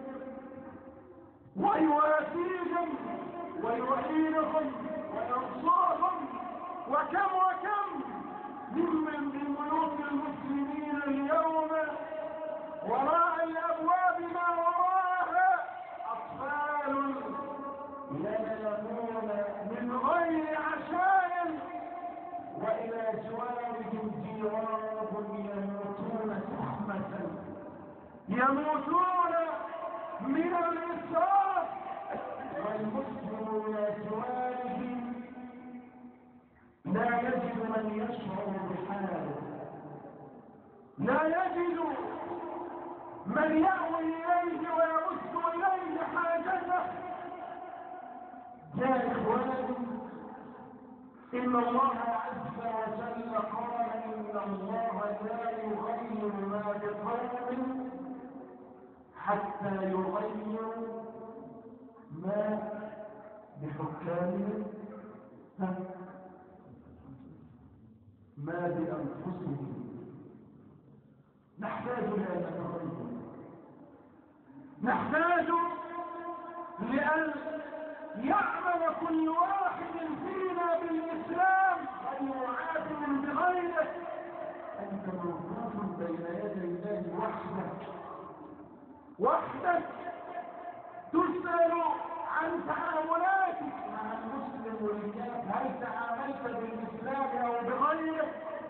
ويواسيهم ويعينهم وينصرهم. وكم وكم ممن من ملوك المسلمين اليوم وراء الأبواب ما وراءها أطفال ينامون من غير عشاء يموتون من الإسراف، والمسلم إلى سؤاله لا يجد من يشعر بحاله، لا يجد من يأوي إليه ويرد إليه حاجته. يا إخواني، إن الله عز وجل قال إن الله لا يغير ما بقوم حتى يغيروا ما بحكامهم ما بأنفسهم. نحتاج إلى نتغير، نحتاج لأن يعمل كل واحد فينا بالإسلام غير عادل بغيره. أنت موقوف بين يدي الله وحدك، وحدك تسأل عن تعاملاتك مع المسلم والكافر، هل تعاملت بالإسلام أو بغيره؟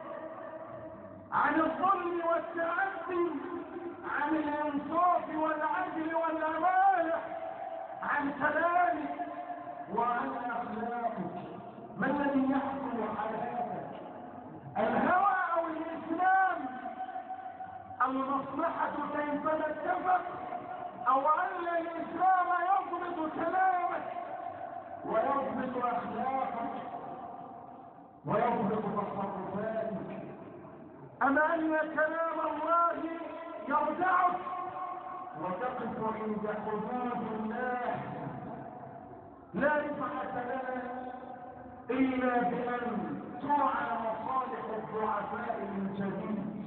عن الظلم والتعدي، عن الإنصاف والعدل والأمانة، عن كلامك وعن أخلاقك. ما الذي يحكم حياتك؟ الهوى أو الإسلام؟ المصلحة كيف نتفق، أو أن الإسلام يضبط كلامك ويضبط أخلاقك ويضبط تصرفاتك، أما أن كلام الله يرجعك وتقف عند حدود الله. لا رفعة لنا إلا بأن تراعى مصالح الضعفاء من جديد،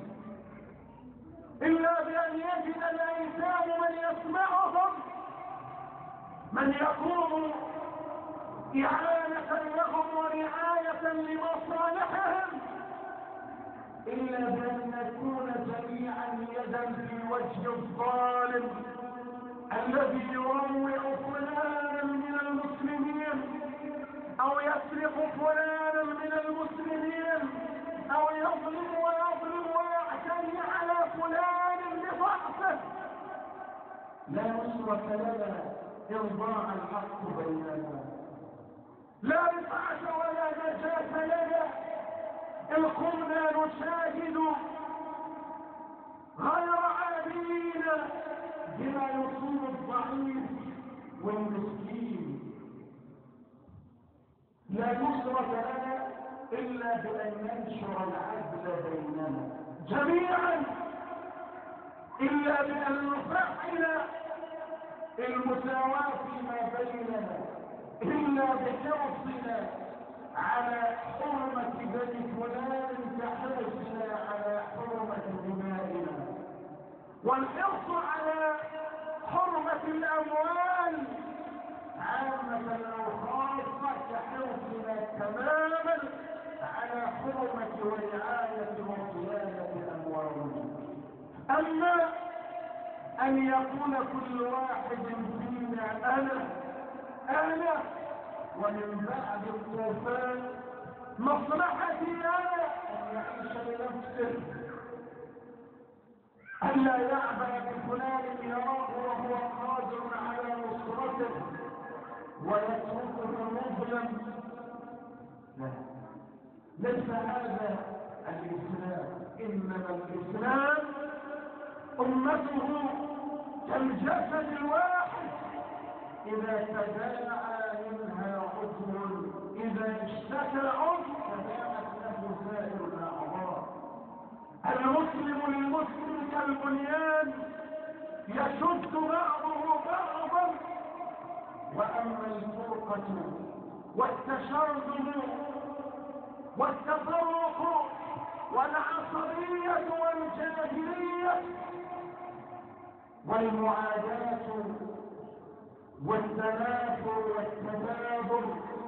إلا بأن يجد الأيتام من يسمعهم، من يكون إعانة لهم ورعاية لمصالحهم، إلا بأن نكون جميعا يدا في وجه الظالم الذي يروع فلانا من المسلمين، أو يسرق فلانا من المسلمين، أو يظلم ويظلم ويعتدي على فلان بضعفه. لا نصرة لنا إرضاع الحق بيننا، لا رفعة ولا نجاة لنا إن كنا نشاهد غير عادين بما يصيب الضعيف والمسكين. لا نصرة لنا إلا بأن ننشر العدل بيننا جميعا، إلا بأن نفعل المساواة فيما بيننا، إلا بحرصنا على حرمة بني فلان كحرصنا على حرمة دمائنا، والحرص على حرمة الأموال عامة أو خاصة كحرصنا تماما على حرمة ورعاية وصيانة أموالنا. أما أن يكون كل واحد فينا أنا أنا ومن بعد الطوفان مصلحتي أنا أن يعيش لنفسه، ألا يعبأ بفلان يراه وهو قادر على نصرته ويتركه مظلم. لا، ليس هذا الإسلام، إنما الإسلام أمته كالجسد الواحد، إذا تداعى منها عضو، إذا اشتكى عضو تداعت له سائر الأعضاء. المسلم للمسلم كالبنيان يشد بعضه بعضا. وأما الفرقة والتشرذم والتفرق والعصبية والجاهلية والمعاداة والتنافر والتدابر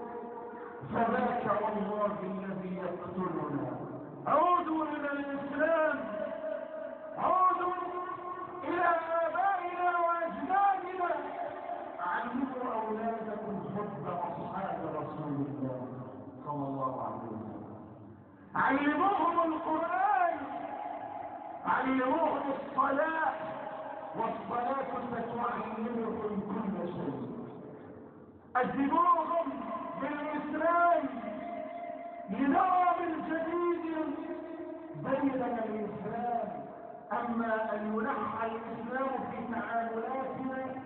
فذاك والله الذي يقتلنا. عودوا إلى الإسلام، عودوا إلى آبائنا وأجدادنا، علموا أولادكم حب أصحاب رسول الله صلى الله عليه وسلم، علموهم القرآن، علموهم الصلاة، والصلاة ستعلمكم كل شيء. أدبوهم بالإسلام لنرى بالجديد بيننا الإسلام. أما أن ينحى الإسلام في تعاملاتنا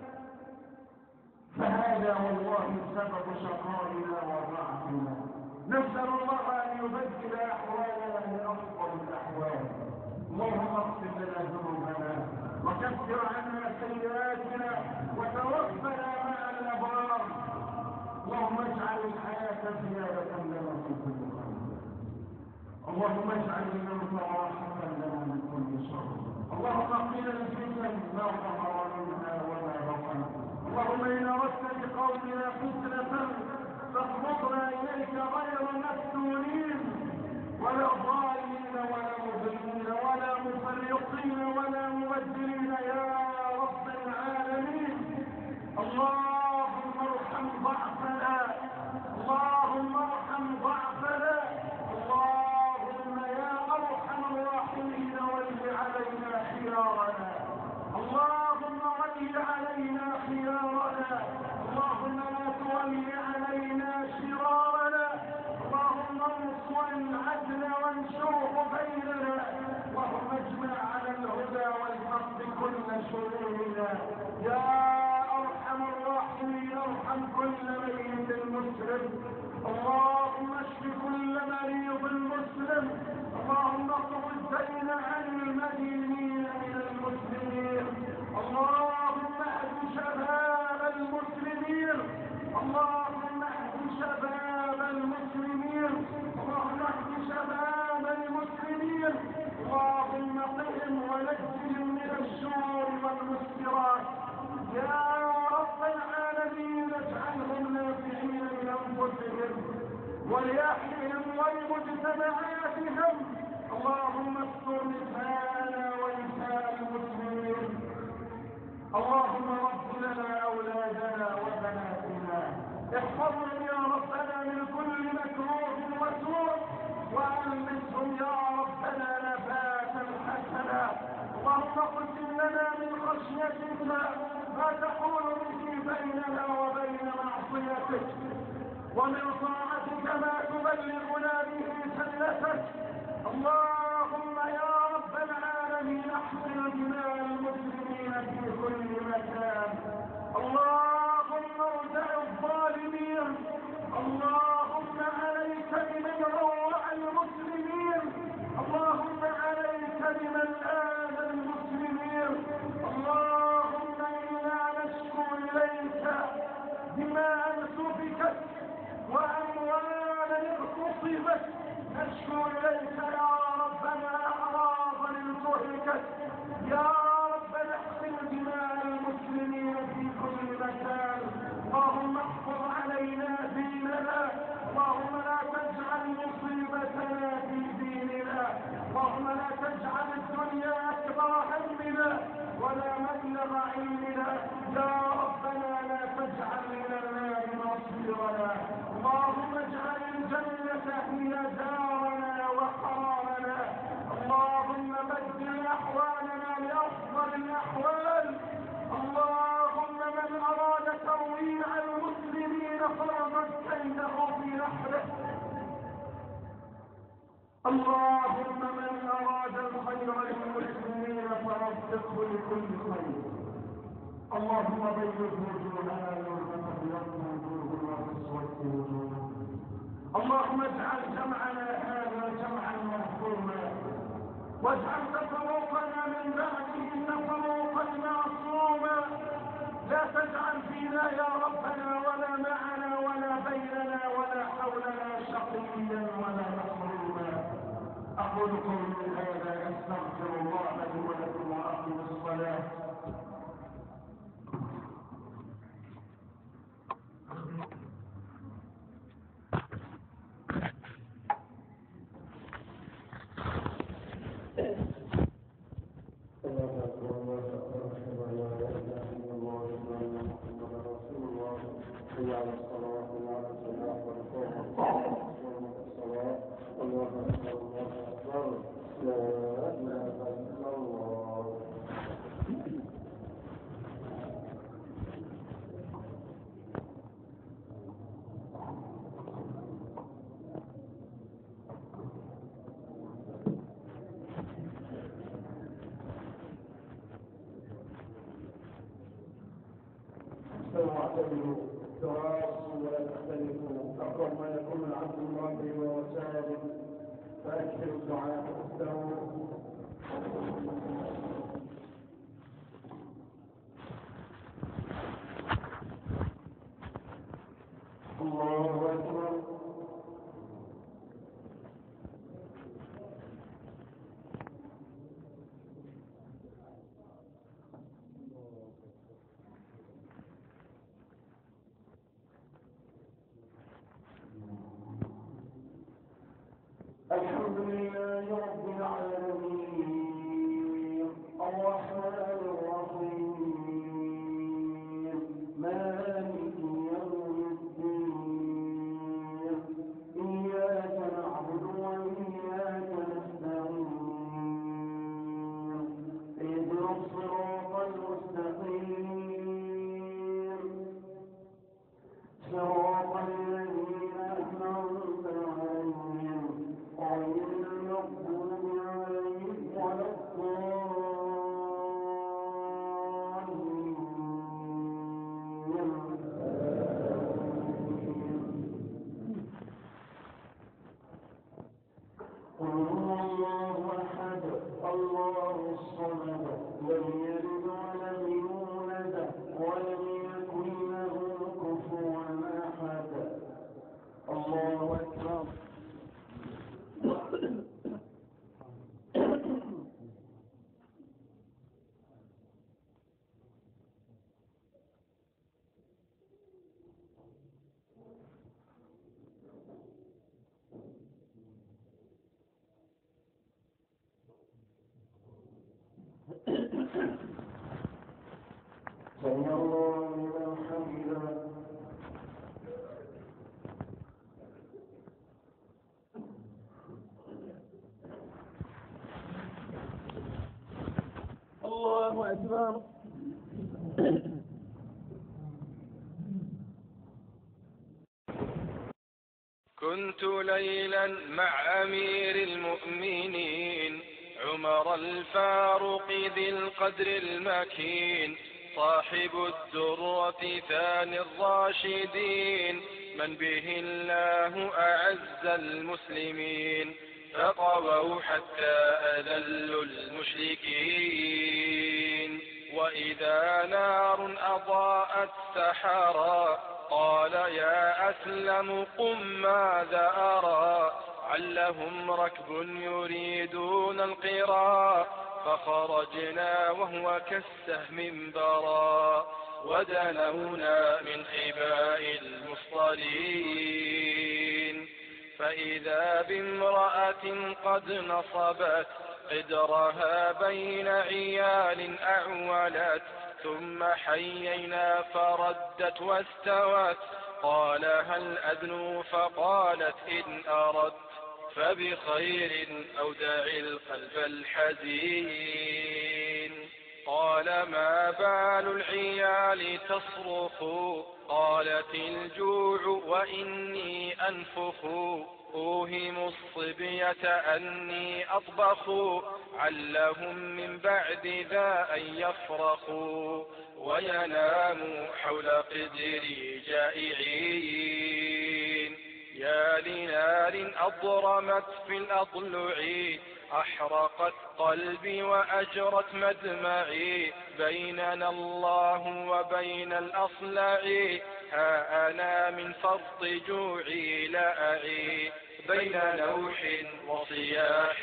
فهذا والله سبب شقائنا وضعفنا. نسأل الله أن يبدل أحوالنا لأفضل الأحوال. اللهم اغفر لنا ذنوبنا وكفر عنا سيئاتنا وتوفنا مع الأبرار. اللهم اجعل الحياة زيادة لنا في كل خير. اللهم اجعل الموت راحة لنا من كل شر. اللهم قنا الفتن ما ظهر منها وما بطن. اللهم إن أردت بقومنا فتنة فاقبضنا إليك غير مفتونين ولا ضالين ولا مضلين ولا مفرقين ولا مبدلين يا رب العالمين. اللهم ارحم ضعفنا، اللهم ارحم ضعفنا، اللهم يا ارحم الراحمين ول علينا خيارنا، اللهم ول علينا خيارنا، اللهم لا تول علينا شرارنا، اللهم انصر العدل وانشره بيننا، اللهم اجمع على الهدى والحق كل شرورنا يا ارحم الراحمين. ارحم كل ميت مسلم، اللهم اشف كل مريض مسلم، اللهم اقض الدين عن المدينين من المسلمين، اللهم اهد شباب المسلمين، اللهم اهد شباب المسلمين، اللهم اهد شباب المسلمين، اللهم قهم ونجهم من الشرور والمسكرات يا رب العالمين. اجعلهم نافعين لانفسهم ولأهلهم ولمجتمعاتهم. اللهم استر نساءنا ونساء المسلمين. اللهم رب لنا اولادنا وبناتنا، احفظهم يا ربنا من كل مكروه وسوء، والبسهم يا ربنا نباتا حسنا. اللهم اقسم لنا من خشيتك ما تحول به بيننا وبين معصيتك، ومن طاعتك ما تبلغنا به جنتك. اللهم يا رب العالمين احسن دماء المسلمين في كل مكان. اللهم ارجع الظالمين، اللهم عليك بمن روع المسلمين، اللهم عليك بمن آذى المسلمين. اللهم إنا نشكو إليك دماء سفكت وأموالا اغتصبت، نشكو إليك يا ربنا أعراضا انتهكت، يا ربنا اغسل دماء المسلمين في كل مكان. اللهم احفظ علينا ديننا، اللهم لا تجعل مصيبتنا في ديننا، اللهم لا تجعل الدنيا أكبر همنا ولا مبلغ علمنا، يا ربنا لا تجعل من النار مصيرنا. اللهم اجعل الجنة هي دارنا وقرارنا. اللهم بدل أحوالنا لأفضل الأحوال. اللهم من أراد ترويع المسلمين فرضت كيده في نحره. اللهم من أراد الخير للمسلمين فوفقه لكل خير. اللهم بيض وجوهنا وتبيض وجوه وتسود وجوه. اللهم اجعل جمعنا هذا جمعا مرحوما، واجعل تفرقنا من بعده تفرقا معصوما. لا تجعل فينا يا ربنا ولا معنا ولا بيننا ولا حولنا شقيا ولا محروما. اقول قولي هذا استغفر الله لي ولكم واقم الصلاه. تعتدلوا تراصوا ولا تختلفوا أقرب ما يكون العبد من ربه وهو سالم فأكثر الدعاء واستووا الله أكبر. الحمد لله رب العالمين الرحمن الرحيم مالك يوم الدين إياك نعبد وإياك نستعين اهدنا الصراط المستقيم صراط الذين أنعمت عليهم غير المغضوب عليهم ولا قل هو الله أحد الله الصمد لم يلد ولم يولد ولم يكن له كفوا أحد. الله أكبر. سمع الله لمن حمده. الله أكبر. كنت ليلا مع أمير المؤمنين عمر الفاروق ذي القدر المكين صاحب الدرة ثاني الراشدين من به الله أعز المسلمين فطووا حتى أذلوا المشركين وإذا نار أضاءت سحرا قال يا أسلم قم ماذا أرى علهم ركب يريدون القرى فخرجنا وهو كالسهم برا ودنونا من خباء المصطلين فإذا بامرأة قد نصبت قدرها بين عيال أعولت ثم حيينا فردت واستوت قال هل أدنو فقالت إن أردت فبخير أو دع القلب الحزين قال ما بال العيال تصرخ قالت الجوع وإني أنفخ أوهم الصبية أني أطبخ علهم من بعد ذا أن يفرخوا ويناموا حول قدري جائعين يا لنار أضرمت في الأضلع أحرقت قلبي وأجرت مدمعي بيننا الله وبين الأصلع ها أنا من فرط جوعي لا أعي بين نوح وصياح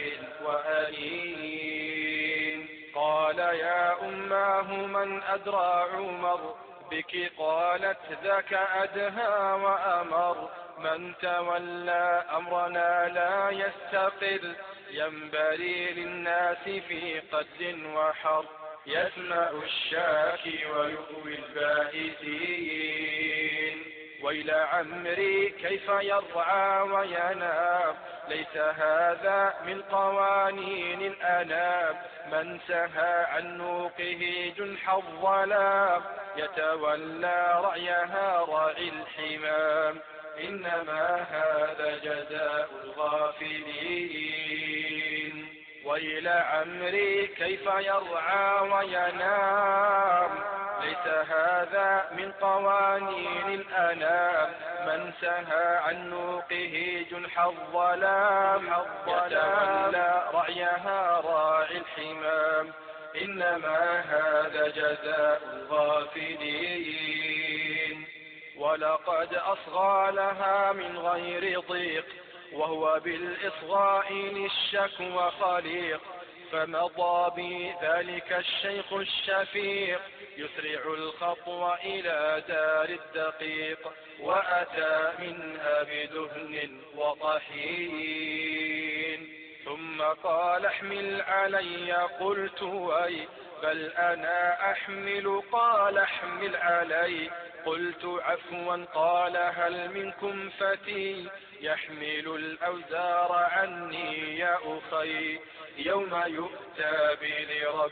وأنين قال يا أماه من أدرى عمر بك قالت ذاك أدهى وأمر من تولى أمرنا لا يستقل ينبري للناس في قد وحر يسمع الشاكي ويؤوي البائسين ويل عمري كيف يرعى وينام ليس هذا من قوانين الأنام من سهى عن نوقه جنح الظلام يتولى رعيها راعي الحمام إنما هذا جزاء الغافلين ويل عمري كيف يرعى وينام ليس ليس هذا من قوانين الأنام. من سهى عن نوقه جنح الظلام يتولى رعيها راعي الحمام. إنما هذا جزاء الغافلين. ولقد أصغى لها من غير ضيق وهو بالإصغاء للشكوى خليق. فمضى بذلك الشيخ الشفيق يسرع الخطوة إلى دار الدقيق. وأتى منها بدهن وطحين ثم قال احمل علي. قلت وي بل أنا أحمل. قال احمل علي. قلت عفوا. قال هل منكم فتي يحمل الأوزار عني يا أخي يوم يؤتى بي لرب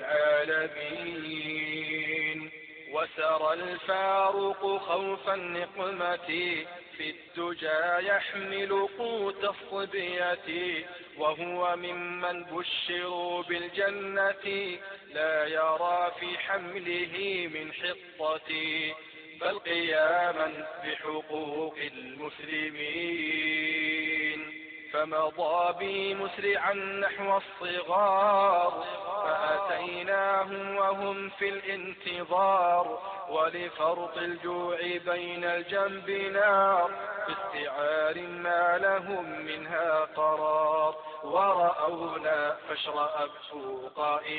العالمين. وسرى الفاروق خوف النقمة في الدجى يحمل قوت الصبية. وهو ممن بشروا بالجنة لا يرى في حمله من حطة بل قياما بحقوق المسلمين. فمضى بي مسرعا نحو الصغار فأتيناهم وهم في الانتظار. ولفرط الجوع بين الجنب نار باستعار ما لهم منها قرار. ورأونا فاشرأبوا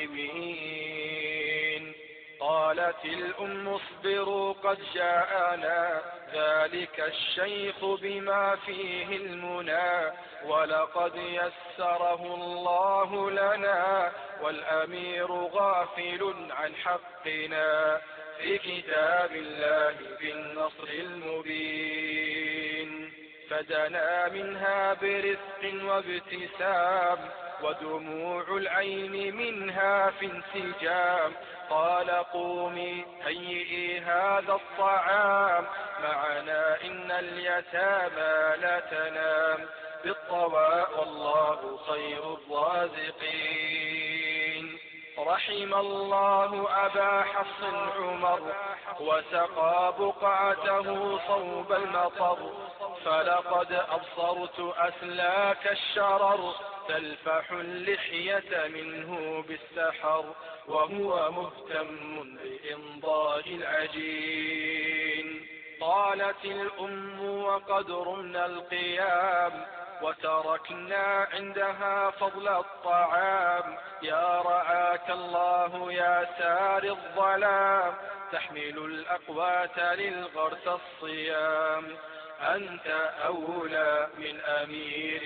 قائمين. قالت الأم اصبروا قد جاءنا ذلك الشيخ بما فيه المنى. ولقد يسره الله لنا والأمير غافل عن حقنا في كتاب الله بالنصر المبين. فدنا منها برفق وابتسام ودموع العين منها في انسجام. قال قومي هيئي هذا الطعام معنا إن اليتامى لا تنام بالطواء والله خير الرازقين. رحم الله أبا حفص عمر وسقى بقعته صوب المطر. فلقد أبصرت أسلاك الشرر تلفح اللحية منه بالسحر. وهو مهتم بإمضاء العجين. قالت الأم وقد رمنا القيام وتركنا عندها فضل الطعام. يا رعاك الله يا سار الظلام تحمل الأقوات للغرس الصيام. أنت أولى من أمير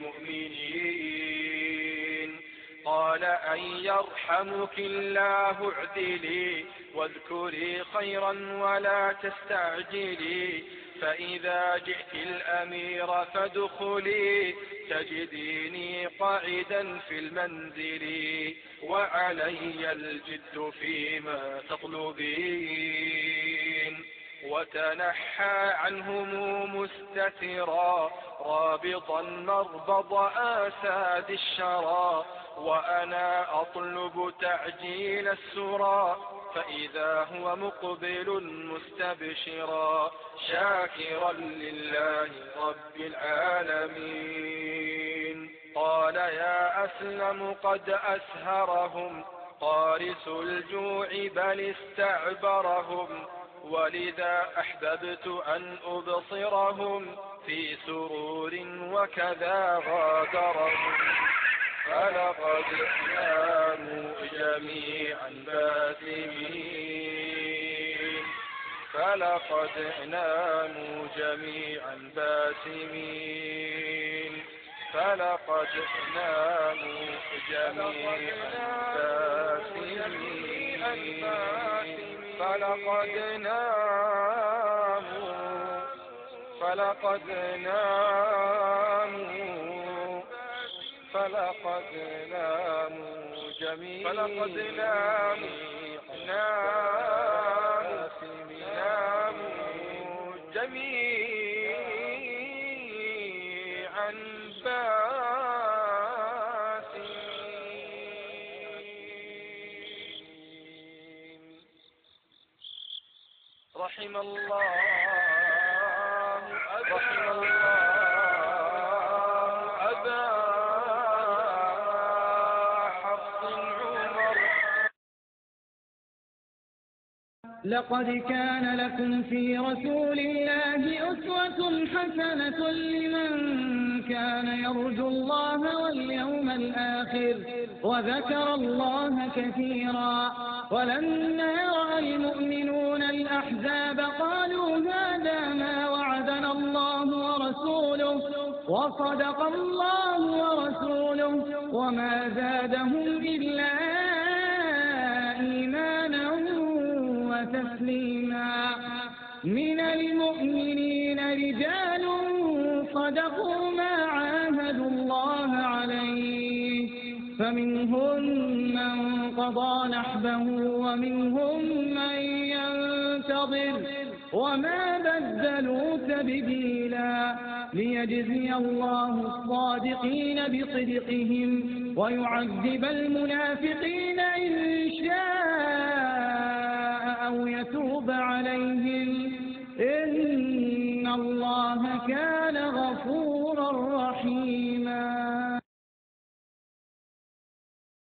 المؤمنين. قال أن يرحمك الله اعدلي واذكري خيرا ولا تستعجلي. فإذا جئت الأمير فادخلي تجديني قاعدا في المنزل. وعلي الجد فيما تطلبين. وتنحى عنهم مستترا رابطا مربض آساد الشرى. وأنا أطلب تعجيل السرى فإذا هو مقبل مستبشرا شاكرا لله رب العالمين. قال يا أسلم قد أسهرهم قارس الجوع بل استعبرهم. ولذا أحببت أن أبصرهم في سرور وكذا غادرهم. فلقد ناموا جميعا باسمين. فلقد ناموا جميعا باسمين. فلقد ناموا جميعا باسمين. فلقد ناموا فلقد ناموا فلقد ناموا جميعا. فلقد ناموا ناموا ناموا جميعا باسمين. رحم الله رحم الله أبا حفص عمر. لقد كان لكم في رسول الله أسوة حسنة لمن كان يرجو الله واليوم الآخر وذكر الله كثيرا. ولما رأى المؤمنون الأحزاب قالوا هذا ما وعدنا الله ورسوله وصدق الله ورسوله وما زادهم إلا إيمانا وتسليما. من المؤمنين رجال صدقوا ما عاهدوا الله عليه فمنهم من قضى نحبه ومنهم من ينتظر وما بدلوا تبديلا ليجزي الله الصادقين بصدقهم ويعذب المنافقين إن شاء أو يتوب عليهم إن الله كان غفورا